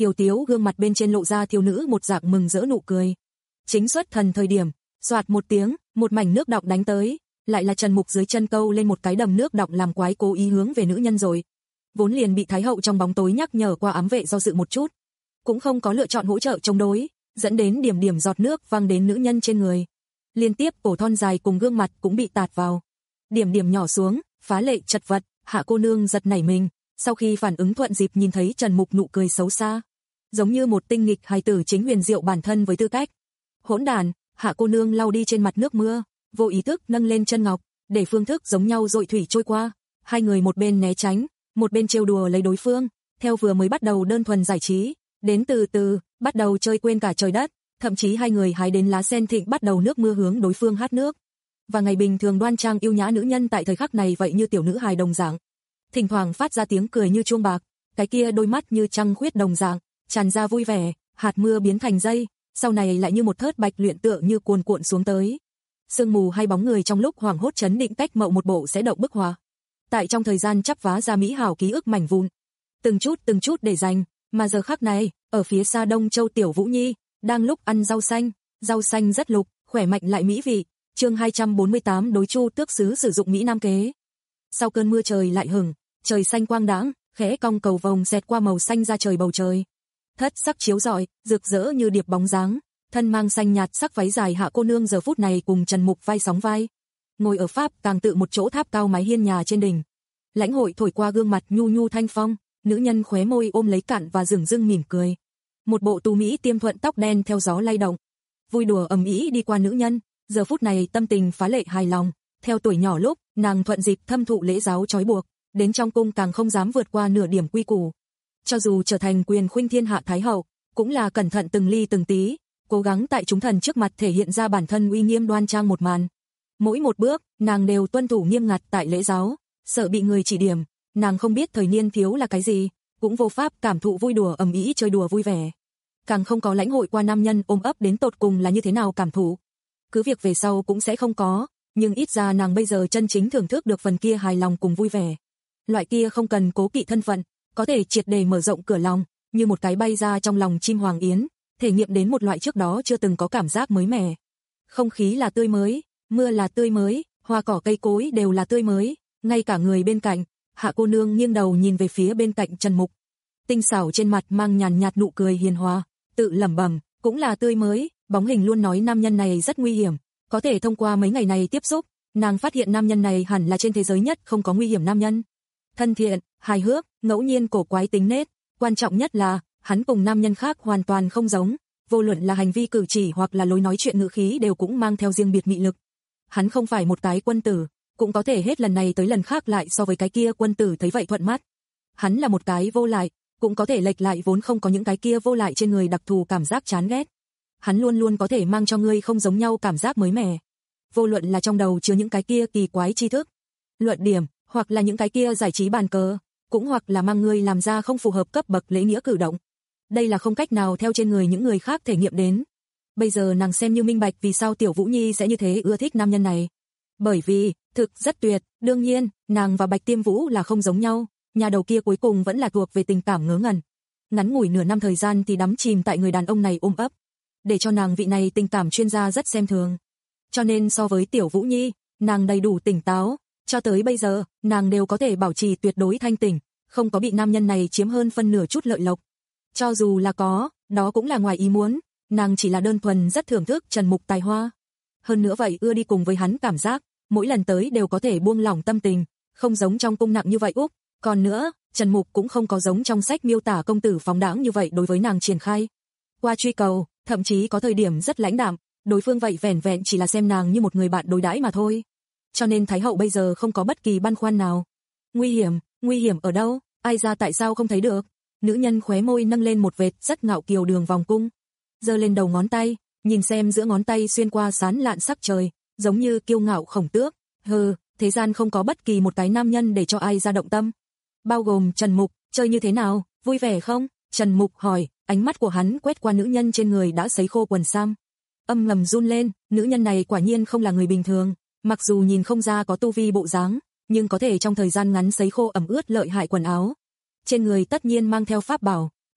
kiều tiếu gương mặt bên trên lộ ra thiếu nữ một dạng mừng rỡ nụ cười. Chính xuất thần thời điểm, xoạt một tiếng, một mảnh nước đọng đánh tới, lại là Trần Mục dưới chân câu lên một cái đầm nước đọng làm quái cố ý hướng về nữ nhân rồi. Vốn liền bị Thái hậu trong bóng tối nhắc nhở qua ám vệ do dự một chút, cũng không có lựa chọn hỗ trợ chống đối, dẫn đến điểm điểm giọt nước văng đến nữ nhân trên người. Liên tiếp cổ thon dài cùng gương mặt cũng bị tạt vào. Điểm điểm nhỏ xuống, phá lệ chật vật, Hạ cô nương giật nảy mình, sau khi phản ứng thuận dịp nhìn thấy Trần Mục nụ cười xấu xa, giống như một tinh nghịch hài tử chính huyền diệu bản thân với tư cách. Hỗn đàn, Hạ cô nương lau đi trên mặt nước mưa, vô ý thức nâng lên chân ngọc, để phương thức giống nhau dội thủy trôi qua. Hai người một bên né tránh, một bên trêu đùa lấy đối phương, theo vừa mới bắt đầu đơn thuần giải trí, đến từ từ, bắt đầu chơi quên cả trời đất, thậm chí hai người hái đến lá sen thịnh bắt đầu nước mưa hướng đối phương hát nước. Và ngày bình thường đoan trang yêu nhã nữ nhân tại thời khắc này vậy như tiểu nữ hài đồng dạng, thỉnh thoảng phát ra tiếng cười như chuông bạc, cái kia đôi mắt như trăng khuyết đồng dạng, tràn ra vui vẻ, hạt mưa biến thành dây, sau này lại như một thớt bạch luyện tựa như cuồn cuộn xuống tới. Sương mù hay bóng người trong lúc hoảng hốt chấn định cách mậu một bộ sẽ động bức hòa. Tại trong thời gian chắp vá ra mỹ hảo ký ức mảnh vụn, từng chút từng chút để dành, mà giờ khắc này, ở phía xa Đông Châu tiểu Vũ Nhi đang lúc ăn rau xanh, rau xanh rất lục, khỏe mạnh lại mỹ vị. Chương hai trăm bốn mươi tám đối Chu Tước sứ sử dụng mỹ nam kế. Sau cơn mưa trời lại hửng, trời xanh quang đãng, khẽ cong cầu vồng xẹt qua màu xanh ra trời bầu trời. Thất sắc chiếu rọi, rực rỡ như điệp bóng dáng, thân mang xanh nhạt sắc váy dài Hạ cô nương giờ phút này cùng Trần Mục vai sóng vai, ngồi ở pháp càng tự một chỗ tháp cao mái hiên nhà trên đỉnh. Lãnh hội thổi qua gương mặt nhu nhu thanh phong, nữ nhân khóe môi ôm lấy cạn và dửng dưng mỉm cười. Một bộ tú mỹ tiêm thuận tóc đen theo gió lay động, vui đùa ầm ĩ đi qua nữ nhân, giờ phút này tâm tình phá lệ hài lòng, theo tuổi nhỏ lúc, nàng thuận dịp thâm thụ lễ giáo trói buộc, đến trong cung càng không dám vượt qua nửa điểm quy củ. Cho dù trở thành quyền khuynh thiên hạ thái hậu, cũng là cẩn thận từng ly từng tí, cố gắng tại chúng thần trước mặt thể hiện ra bản thân uy nghiêm đoan trang một màn. Mỗi một bước, nàng đều tuân thủ nghiêm ngặt tại lễ giáo, sợ bị người chỉ điểm, nàng không biết thời niên thiếu là cái gì, cũng vô pháp cảm thụ vui đùa ầm ĩ chơi đùa vui vẻ. Càng không có lãnh hội qua nam nhân ôm ấp đến tột cùng là như thế nào cảm thụ. Cứ việc về sau cũng sẽ không có, nhưng ít ra nàng bây giờ chân chính thưởng thức được phần kia hài lòng cùng vui vẻ. Loại kia không cần cố kỵ thân phận, có thể triệt để mở rộng cửa lòng, như một cái bay ra trong lòng chim hoàng yến, thể nghiệm đến một loại trước đó chưa từng có cảm giác mới mẻ. Không khí là tươi mới, mưa là tươi mới, hoa cỏ cây cối đều là tươi mới, ngay cả người bên cạnh. Hạ cô nương nghiêng đầu nhìn về phía bên cạnh Trần Mục, tinh xảo trên mặt mang nhàn nhạt nụ cười hiền hòa, tự lẩm bẩm, cũng là tươi mới. Bóng hình luôn nói nam nhân này rất nguy hiểm, có thể thông qua mấy ngày này tiếp xúc, nàng phát hiện nam nhân này hẳn là trên thế giới nhất không có nguy hiểm nam nhân. Thân thiện, hài hước, ngẫu nhiên cổ quái tính nết, quan trọng nhất là, hắn cùng nam nhân khác hoàn toàn không giống, vô luận là hành vi cử chỉ hoặc là lối nói chuyện ngữ khí đều cũng mang theo riêng biệt mị lực. Hắn không phải một cái quân tử, cũng có thể hết lần này tới lần khác lại so với cái kia quân tử thấy vậy thuận mắt. Hắn là một cái vô lại, cũng có thể lệch lại vốn không có những cái kia vô lại trên người đặc thù cảm giác chán ghét. Hắn luôn luôn có thể mang cho ngươi không giống nhau cảm giác mới mẻ. Vô luận là trong đầu chứa những cái kia kỳ quái tri thức, luận điểm, hoặc là những cái kia giải trí bàn cờ, cũng hoặc là mang ngươi làm ra không phù hợp cấp bậc lễ nghĩa cử động. Đây là không cách nào theo trên người những người khác thể nghiệm đến. Bây giờ nàng xem như minh bạch vì sao Tiểu Vũ Nhi sẽ như thế ưa thích nam nhân này. Bởi vì, thực rất tuyệt, đương nhiên, nàng và Bạch Tiêm Vũ là không giống nhau, nhà đầu kia cuối cùng vẫn là thuộc về tình cảm ngớ ngẩn. Ngắn ngủi nửa năm thời gian thì đắm chìm tại người đàn ông này ôm ấp, để cho nàng vị này tình cảm chuyên gia rất xem thường. Cho nên so với Tiểu Vũ Nhi, nàng đầy đủ tỉnh táo, cho tới bây giờ, nàng đều có thể bảo trì tuyệt đối thanh tỉnh, không có bị nam nhân này chiếm hơn phân nửa chút lợi lộc. Cho dù là có, đó cũng là ngoài ý muốn, nàng chỉ là đơn thuần rất thưởng thức Trần Mục tài hoa. Hơn nữa vậy ưa đi cùng với hắn cảm giác, mỗi lần tới đều có thể buông lỏng tâm tình, không giống trong cung nặng như vậy úp. Còn nữa, Trần Mục cũng không có giống trong sách miêu tả công tử phóng đãng như vậy đối với nàng triển khai qua truy cầu, thậm chí có thời điểm rất lãnh đạm, đối phương vậy vẻn vẹn chỉ là xem nàng như một người bạn đối đãi mà thôi. Cho nên Thái hậu bây giờ không có bất kỳ băn khoăn nào. Nguy hiểm, nguy hiểm ở đâu, ai ra tại sao không thấy được? Nữ nhân khóe môi nâng lên một vệt rất ngạo kiều đường vòng cung, giơ lên đầu ngón tay, nhìn xem giữa ngón tay xuyên qua sán lạn sắc trời, giống như kiêu ngạo khổng tước. Hừ, thế gian không có bất kỳ một cái nam nhân để cho ai ra động tâm, bao gồm Trần Mục. Chơi như thế nào, vui vẻ không? Trần Mục hỏi, ánh mắt của hắn quét qua nữ nhân trên người đã sấy khô quần sam, âm ngầm run lên. Nữ nhân này quả nhiên không là người bình thường, mặc dù nhìn không ra có tu vi bộ dáng, nhưng có thể trong thời gian ngắn sấy khô ẩm ướt lợi hại quần áo. Trên người tất nhiên mang theo pháp bảo,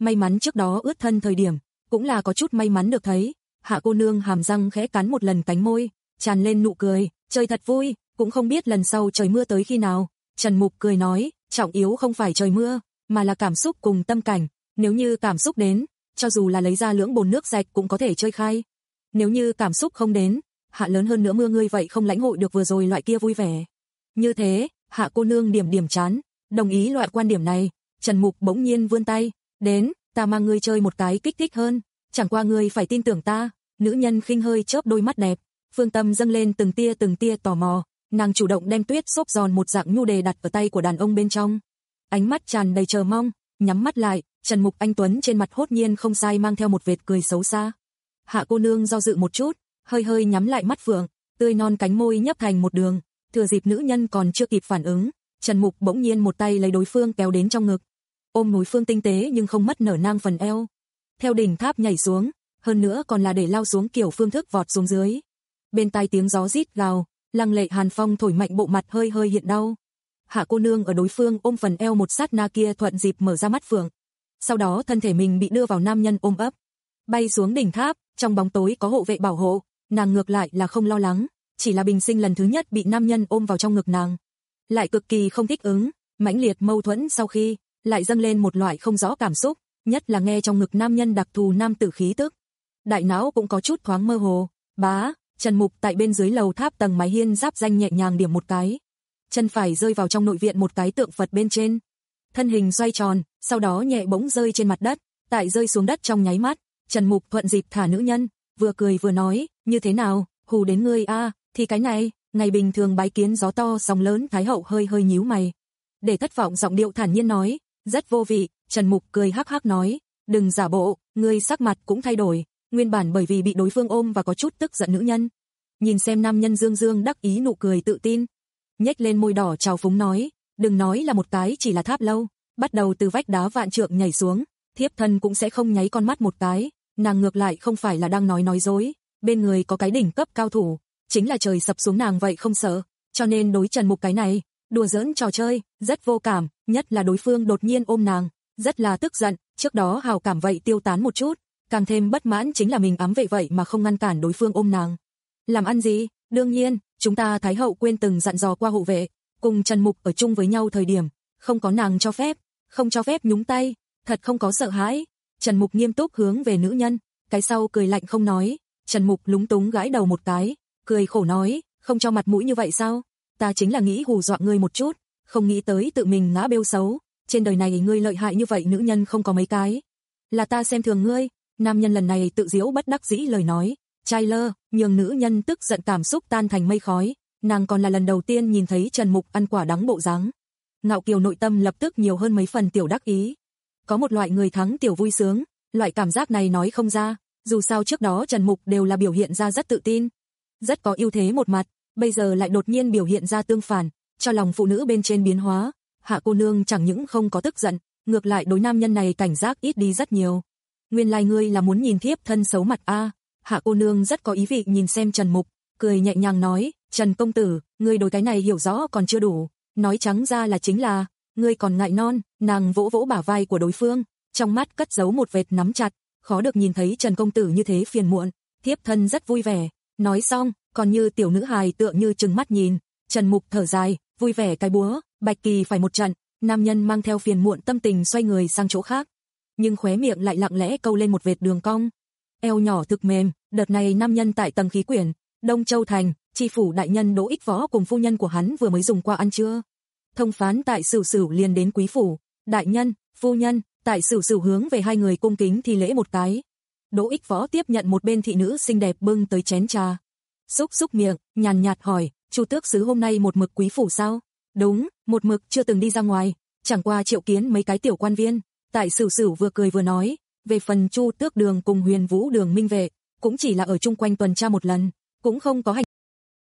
may mắn trước đó ướt thân thời điểm, cũng là có chút may mắn được thấy. Hạ cô nương hàm răng khẽ cắn một lần cánh môi, tràn lên nụ cười, trời thật vui, cũng không biết lần sau trời mưa tới khi nào. Trần Mục cười nói, trọng yếu không phải trời mưa, mà là cảm xúc cùng tâm cảnh, nếu như cảm xúc đến, cho dù là lấy ra lưỡng bồn nước sạch cũng có thể chơi khai. Nếu như cảm xúc không đến, Hạ lớn hơn nữa mưa ngươi vậy không lãnh hội được vừa rồi loại kia vui vẻ. Như thế, Hạ cô nương điểm điểm chán, đồng ý loại quan điểm này. Trần Mục bỗng nhiên vươn tay, đến, ta mang ngươi chơi một cái kích thích hơn, chẳng qua ngươi phải tin tưởng ta. Nữ nhân khinh hơi chớp đôi mắt đẹp, phương tâm dâng lên từng tia từng tia tò mò, nàng chủ động đem tuyết xốp giòn một dạng nhu đề đặt ở tay của đàn ông bên trong. Ánh mắt tràn đầy chờ mong, nhắm mắt lại, Trần Mục anh tuấn trên mặt hốt nhiên không sai mang theo một vệt cười xấu xa. Hạ cô nương do dự một chút, hơi hơi nhắm lại mắt phượng, tươi non cánh môi nhấp thành một đường, thừa dịp nữ nhân còn chưa kịp phản ứng, Trần Mục bỗng nhiên một tay lấy đối phương kéo đến trong ngực, ôm đối phương tinh tế nhưng không mất nở nang phần eo, theo đỉnh tháp nhảy xuống, hơn nữa còn là để lao xuống kiểu phương thức vọt xuống dưới. Bên tai tiếng gió rít gào, lăng lệ hàn phong thổi mạnh, bộ mặt hơi hơi hiện đau. Hạ cô nương ở đối phương ôm phần eo một sát na kia thuận dịp mở ra mắt phượng, sau đó thân thể mình bị đưa vào nam nhân ôm ấp, bay xuống đỉnh tháp. Trong bóng tối có hộ vệ bảo hộ, nàng ngược lại là không lo lắng, chỉ là bình sinh lần thứ nhất bị nam nhân ôm vào trong ngực nàng, lại cực kỳ không thích ứng, mãnh liệt mâu thuẫn sau khi, lại dâng lên một loại không rõ cảm xúc, nhất là nghe trong ngực nam nhân đặc thù nam tử khí tức. Đại não cũng có chút thoáng mơ hồ, bá, Trần Mục tại bên dưới lầu tháp tầng mái hiên giáp danh nhẹ nhàng điểm một cái, chân phải rơi vào trong nội viện một cái tượng Phật bên trên, thân hình xoay tròn, sau đó nhẹ bỗng rơi trên mặt đất, tại rơi xuống đất trong nháy mắt, Trần Mục thuận dịp thả nữ nhân, vừa cười vừa nói, như thế nào, hù đến ngươi a, à, thì cái này, ngày bình thường bái kiến gió to sóng lớn. Thái hậu hơi hơi nhíu mày, để thất vọng giọng điệu thản nhiên nói, rất vô vị. Trần Mục cười hắc hắc nói, đừng giả bộ, ngươi sắc mặt cũng thay đổi, nguyên bản bởi vì bị đối phương ôm và có chút tức giận nữ nhân. Nhìn xem nam nhân dương dương đắc ý nụ cười tự tin, nhếch lên môi đỏ trào phúng nói, đừng nói là một cái chỉ là tháp lâu, bắt đầu từ vách đá vạn trượng nhảy xuống, thiếp thân cũng sẽ không nháy con mắt một cái. Nàng ngược lại không phải là đang nói nói dối, bên người có cái đỉnh cấp cao thủ, chính là trời sập xuống nàng vậy không sợ, cho nên đối Trần Mục cái này, đùa giỡn trò chơi, rất vô cảm, nhất là đối phương đột nhiên ôm nàng, rất là tức giận, trước đó hào cảm vậy tiêu tán một chút, càng thêm bất mãn chính là mình ám vệ vậy mà không ngăn cản đối phương ôm nàng. Làm ăn gì, đương nhiên, chúng ta Thái hậu quên từng dặn dò qua hộ vệ, cùng Trần Mục ở chung với nhau thời điểm, không có nàng cho phép, không cho phép nhúng tay, thật không có sợ hãi. Trần Mục nghiêm túc hướng về nữ nhân, cái sau cười lạnh không nói. Trần Mục lúng túng gãi đầu một cái, cười khổ nói, không cho mặt mũi như vậy sao? Ta chính là nghĩ hù dọa ngươi một chút, không nghĩ tới tự mình ngã bêu xấu, trên đời này ngươi lợi hại như vậy nữ nhân không có mấy cái. Là ta xem thường ngươi. Nam nhân lần này tự giễu bất đắc dĩ lời nói, trai lơ, nhường nữ nhân tức giận cảm xúc tan thành mây khói, nàng còn là lần đầu tiên nhìn thấy Trần Mục ăn quả đắng bộ dáng. Ngạo kiều nội tâm lập tức nhiều hơn mấy phần tiểu đắc ý. Có một loại người thắng tiểu vui sướng, loại cảm giác này nói không ra, dù sao trước đó Trần Mục đều là biểu hiện ra rất tự tin, rất có ưu thế một mặt, bây giờ lại đột nhiên biểu hiện ra tương phản, cho lòng phụ nữ bên trên biến hóa. Hạ cô nương chẳng những không có tức giận, ngược lại đối nam nhân này cảnh giác ít đi rất nhiều. Nguyên lai ngươi là muốn nhìn thiếp thân xấu mặt a. Hạ cô nương rất có ý vị nhìn xem Trần Mục, cười nhẹ nhàng nói, Trần công tử, ngươi đối cái này hiểu rõ còn chưa đủ, nói trắng ra là chính là ngươi còn ngại non. Nàng vỗ vỗ bả vai của đối phương, trong mắt cất giấu một vệt nắm chặt, khó được nhìn thấy Trần công tử như thế phiền muộn, thiếp thân rất vui vẻ. Nói xong, còn như tiểu nữ hài tựa như trừng mắt nhìn. Trần Mục thở dài, vui vẻ cái búa, Bạch Kỳ phải một trận. Nam nhân mang theo phiền muộn tâm tình xoay người sang chỗ khác, nhưng khóe miệng lại lặng lẽ câu lên một vệt đường cong. Eo nhỏ thực mềm, đợt này nam nhân tại tầng khí quyển, Đông Châu thành, tri phủ đại nhân Đỗ Ích Võ cùng phu nhân của hắn vừa mới dùng qua ăn trưa. Thông phán tại Sửu Sửu liền đến quý phủ, đại nhân, phu nhân, tại Sửu Sửu hướng về hai người cung kính thi lễ một cái. Đỗ Ích Võ tiếp nhận một bên thị nữ xinh đẹp bưng tới chén trà, xúc xúc miệng, nhàn nhạt hỏi, Chu tước sứ hôm nay một mực quý phủ sao? Đúng, một mực chưa từng đi ra ngoài, chẳng qua triệu kiến mấy cái tiểu quan viên. Tại Sửu Sửu vừa cười vừa nói, về phần Chu tước đường cùng Huyền Vũ đường minh vệ, cũng chỉ là ở chung quanh tuần tra một lần, cũng không có hành.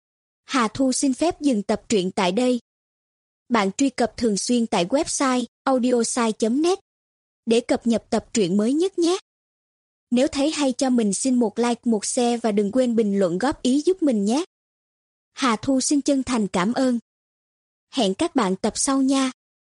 Hà Thu xin phép dừng tập truyện tại đây. Bạn truy cập thường xuyên tại website audiosai chấm net để cập nhật tập truyện mới nhất nhé. Nếu thấy hay cho mình xin một like, một share và đừng quên bình luận góp ý giúp mình nhé. Hà Thu xin chân thành cảm ơn. Hẹn các bạn tập sau nha.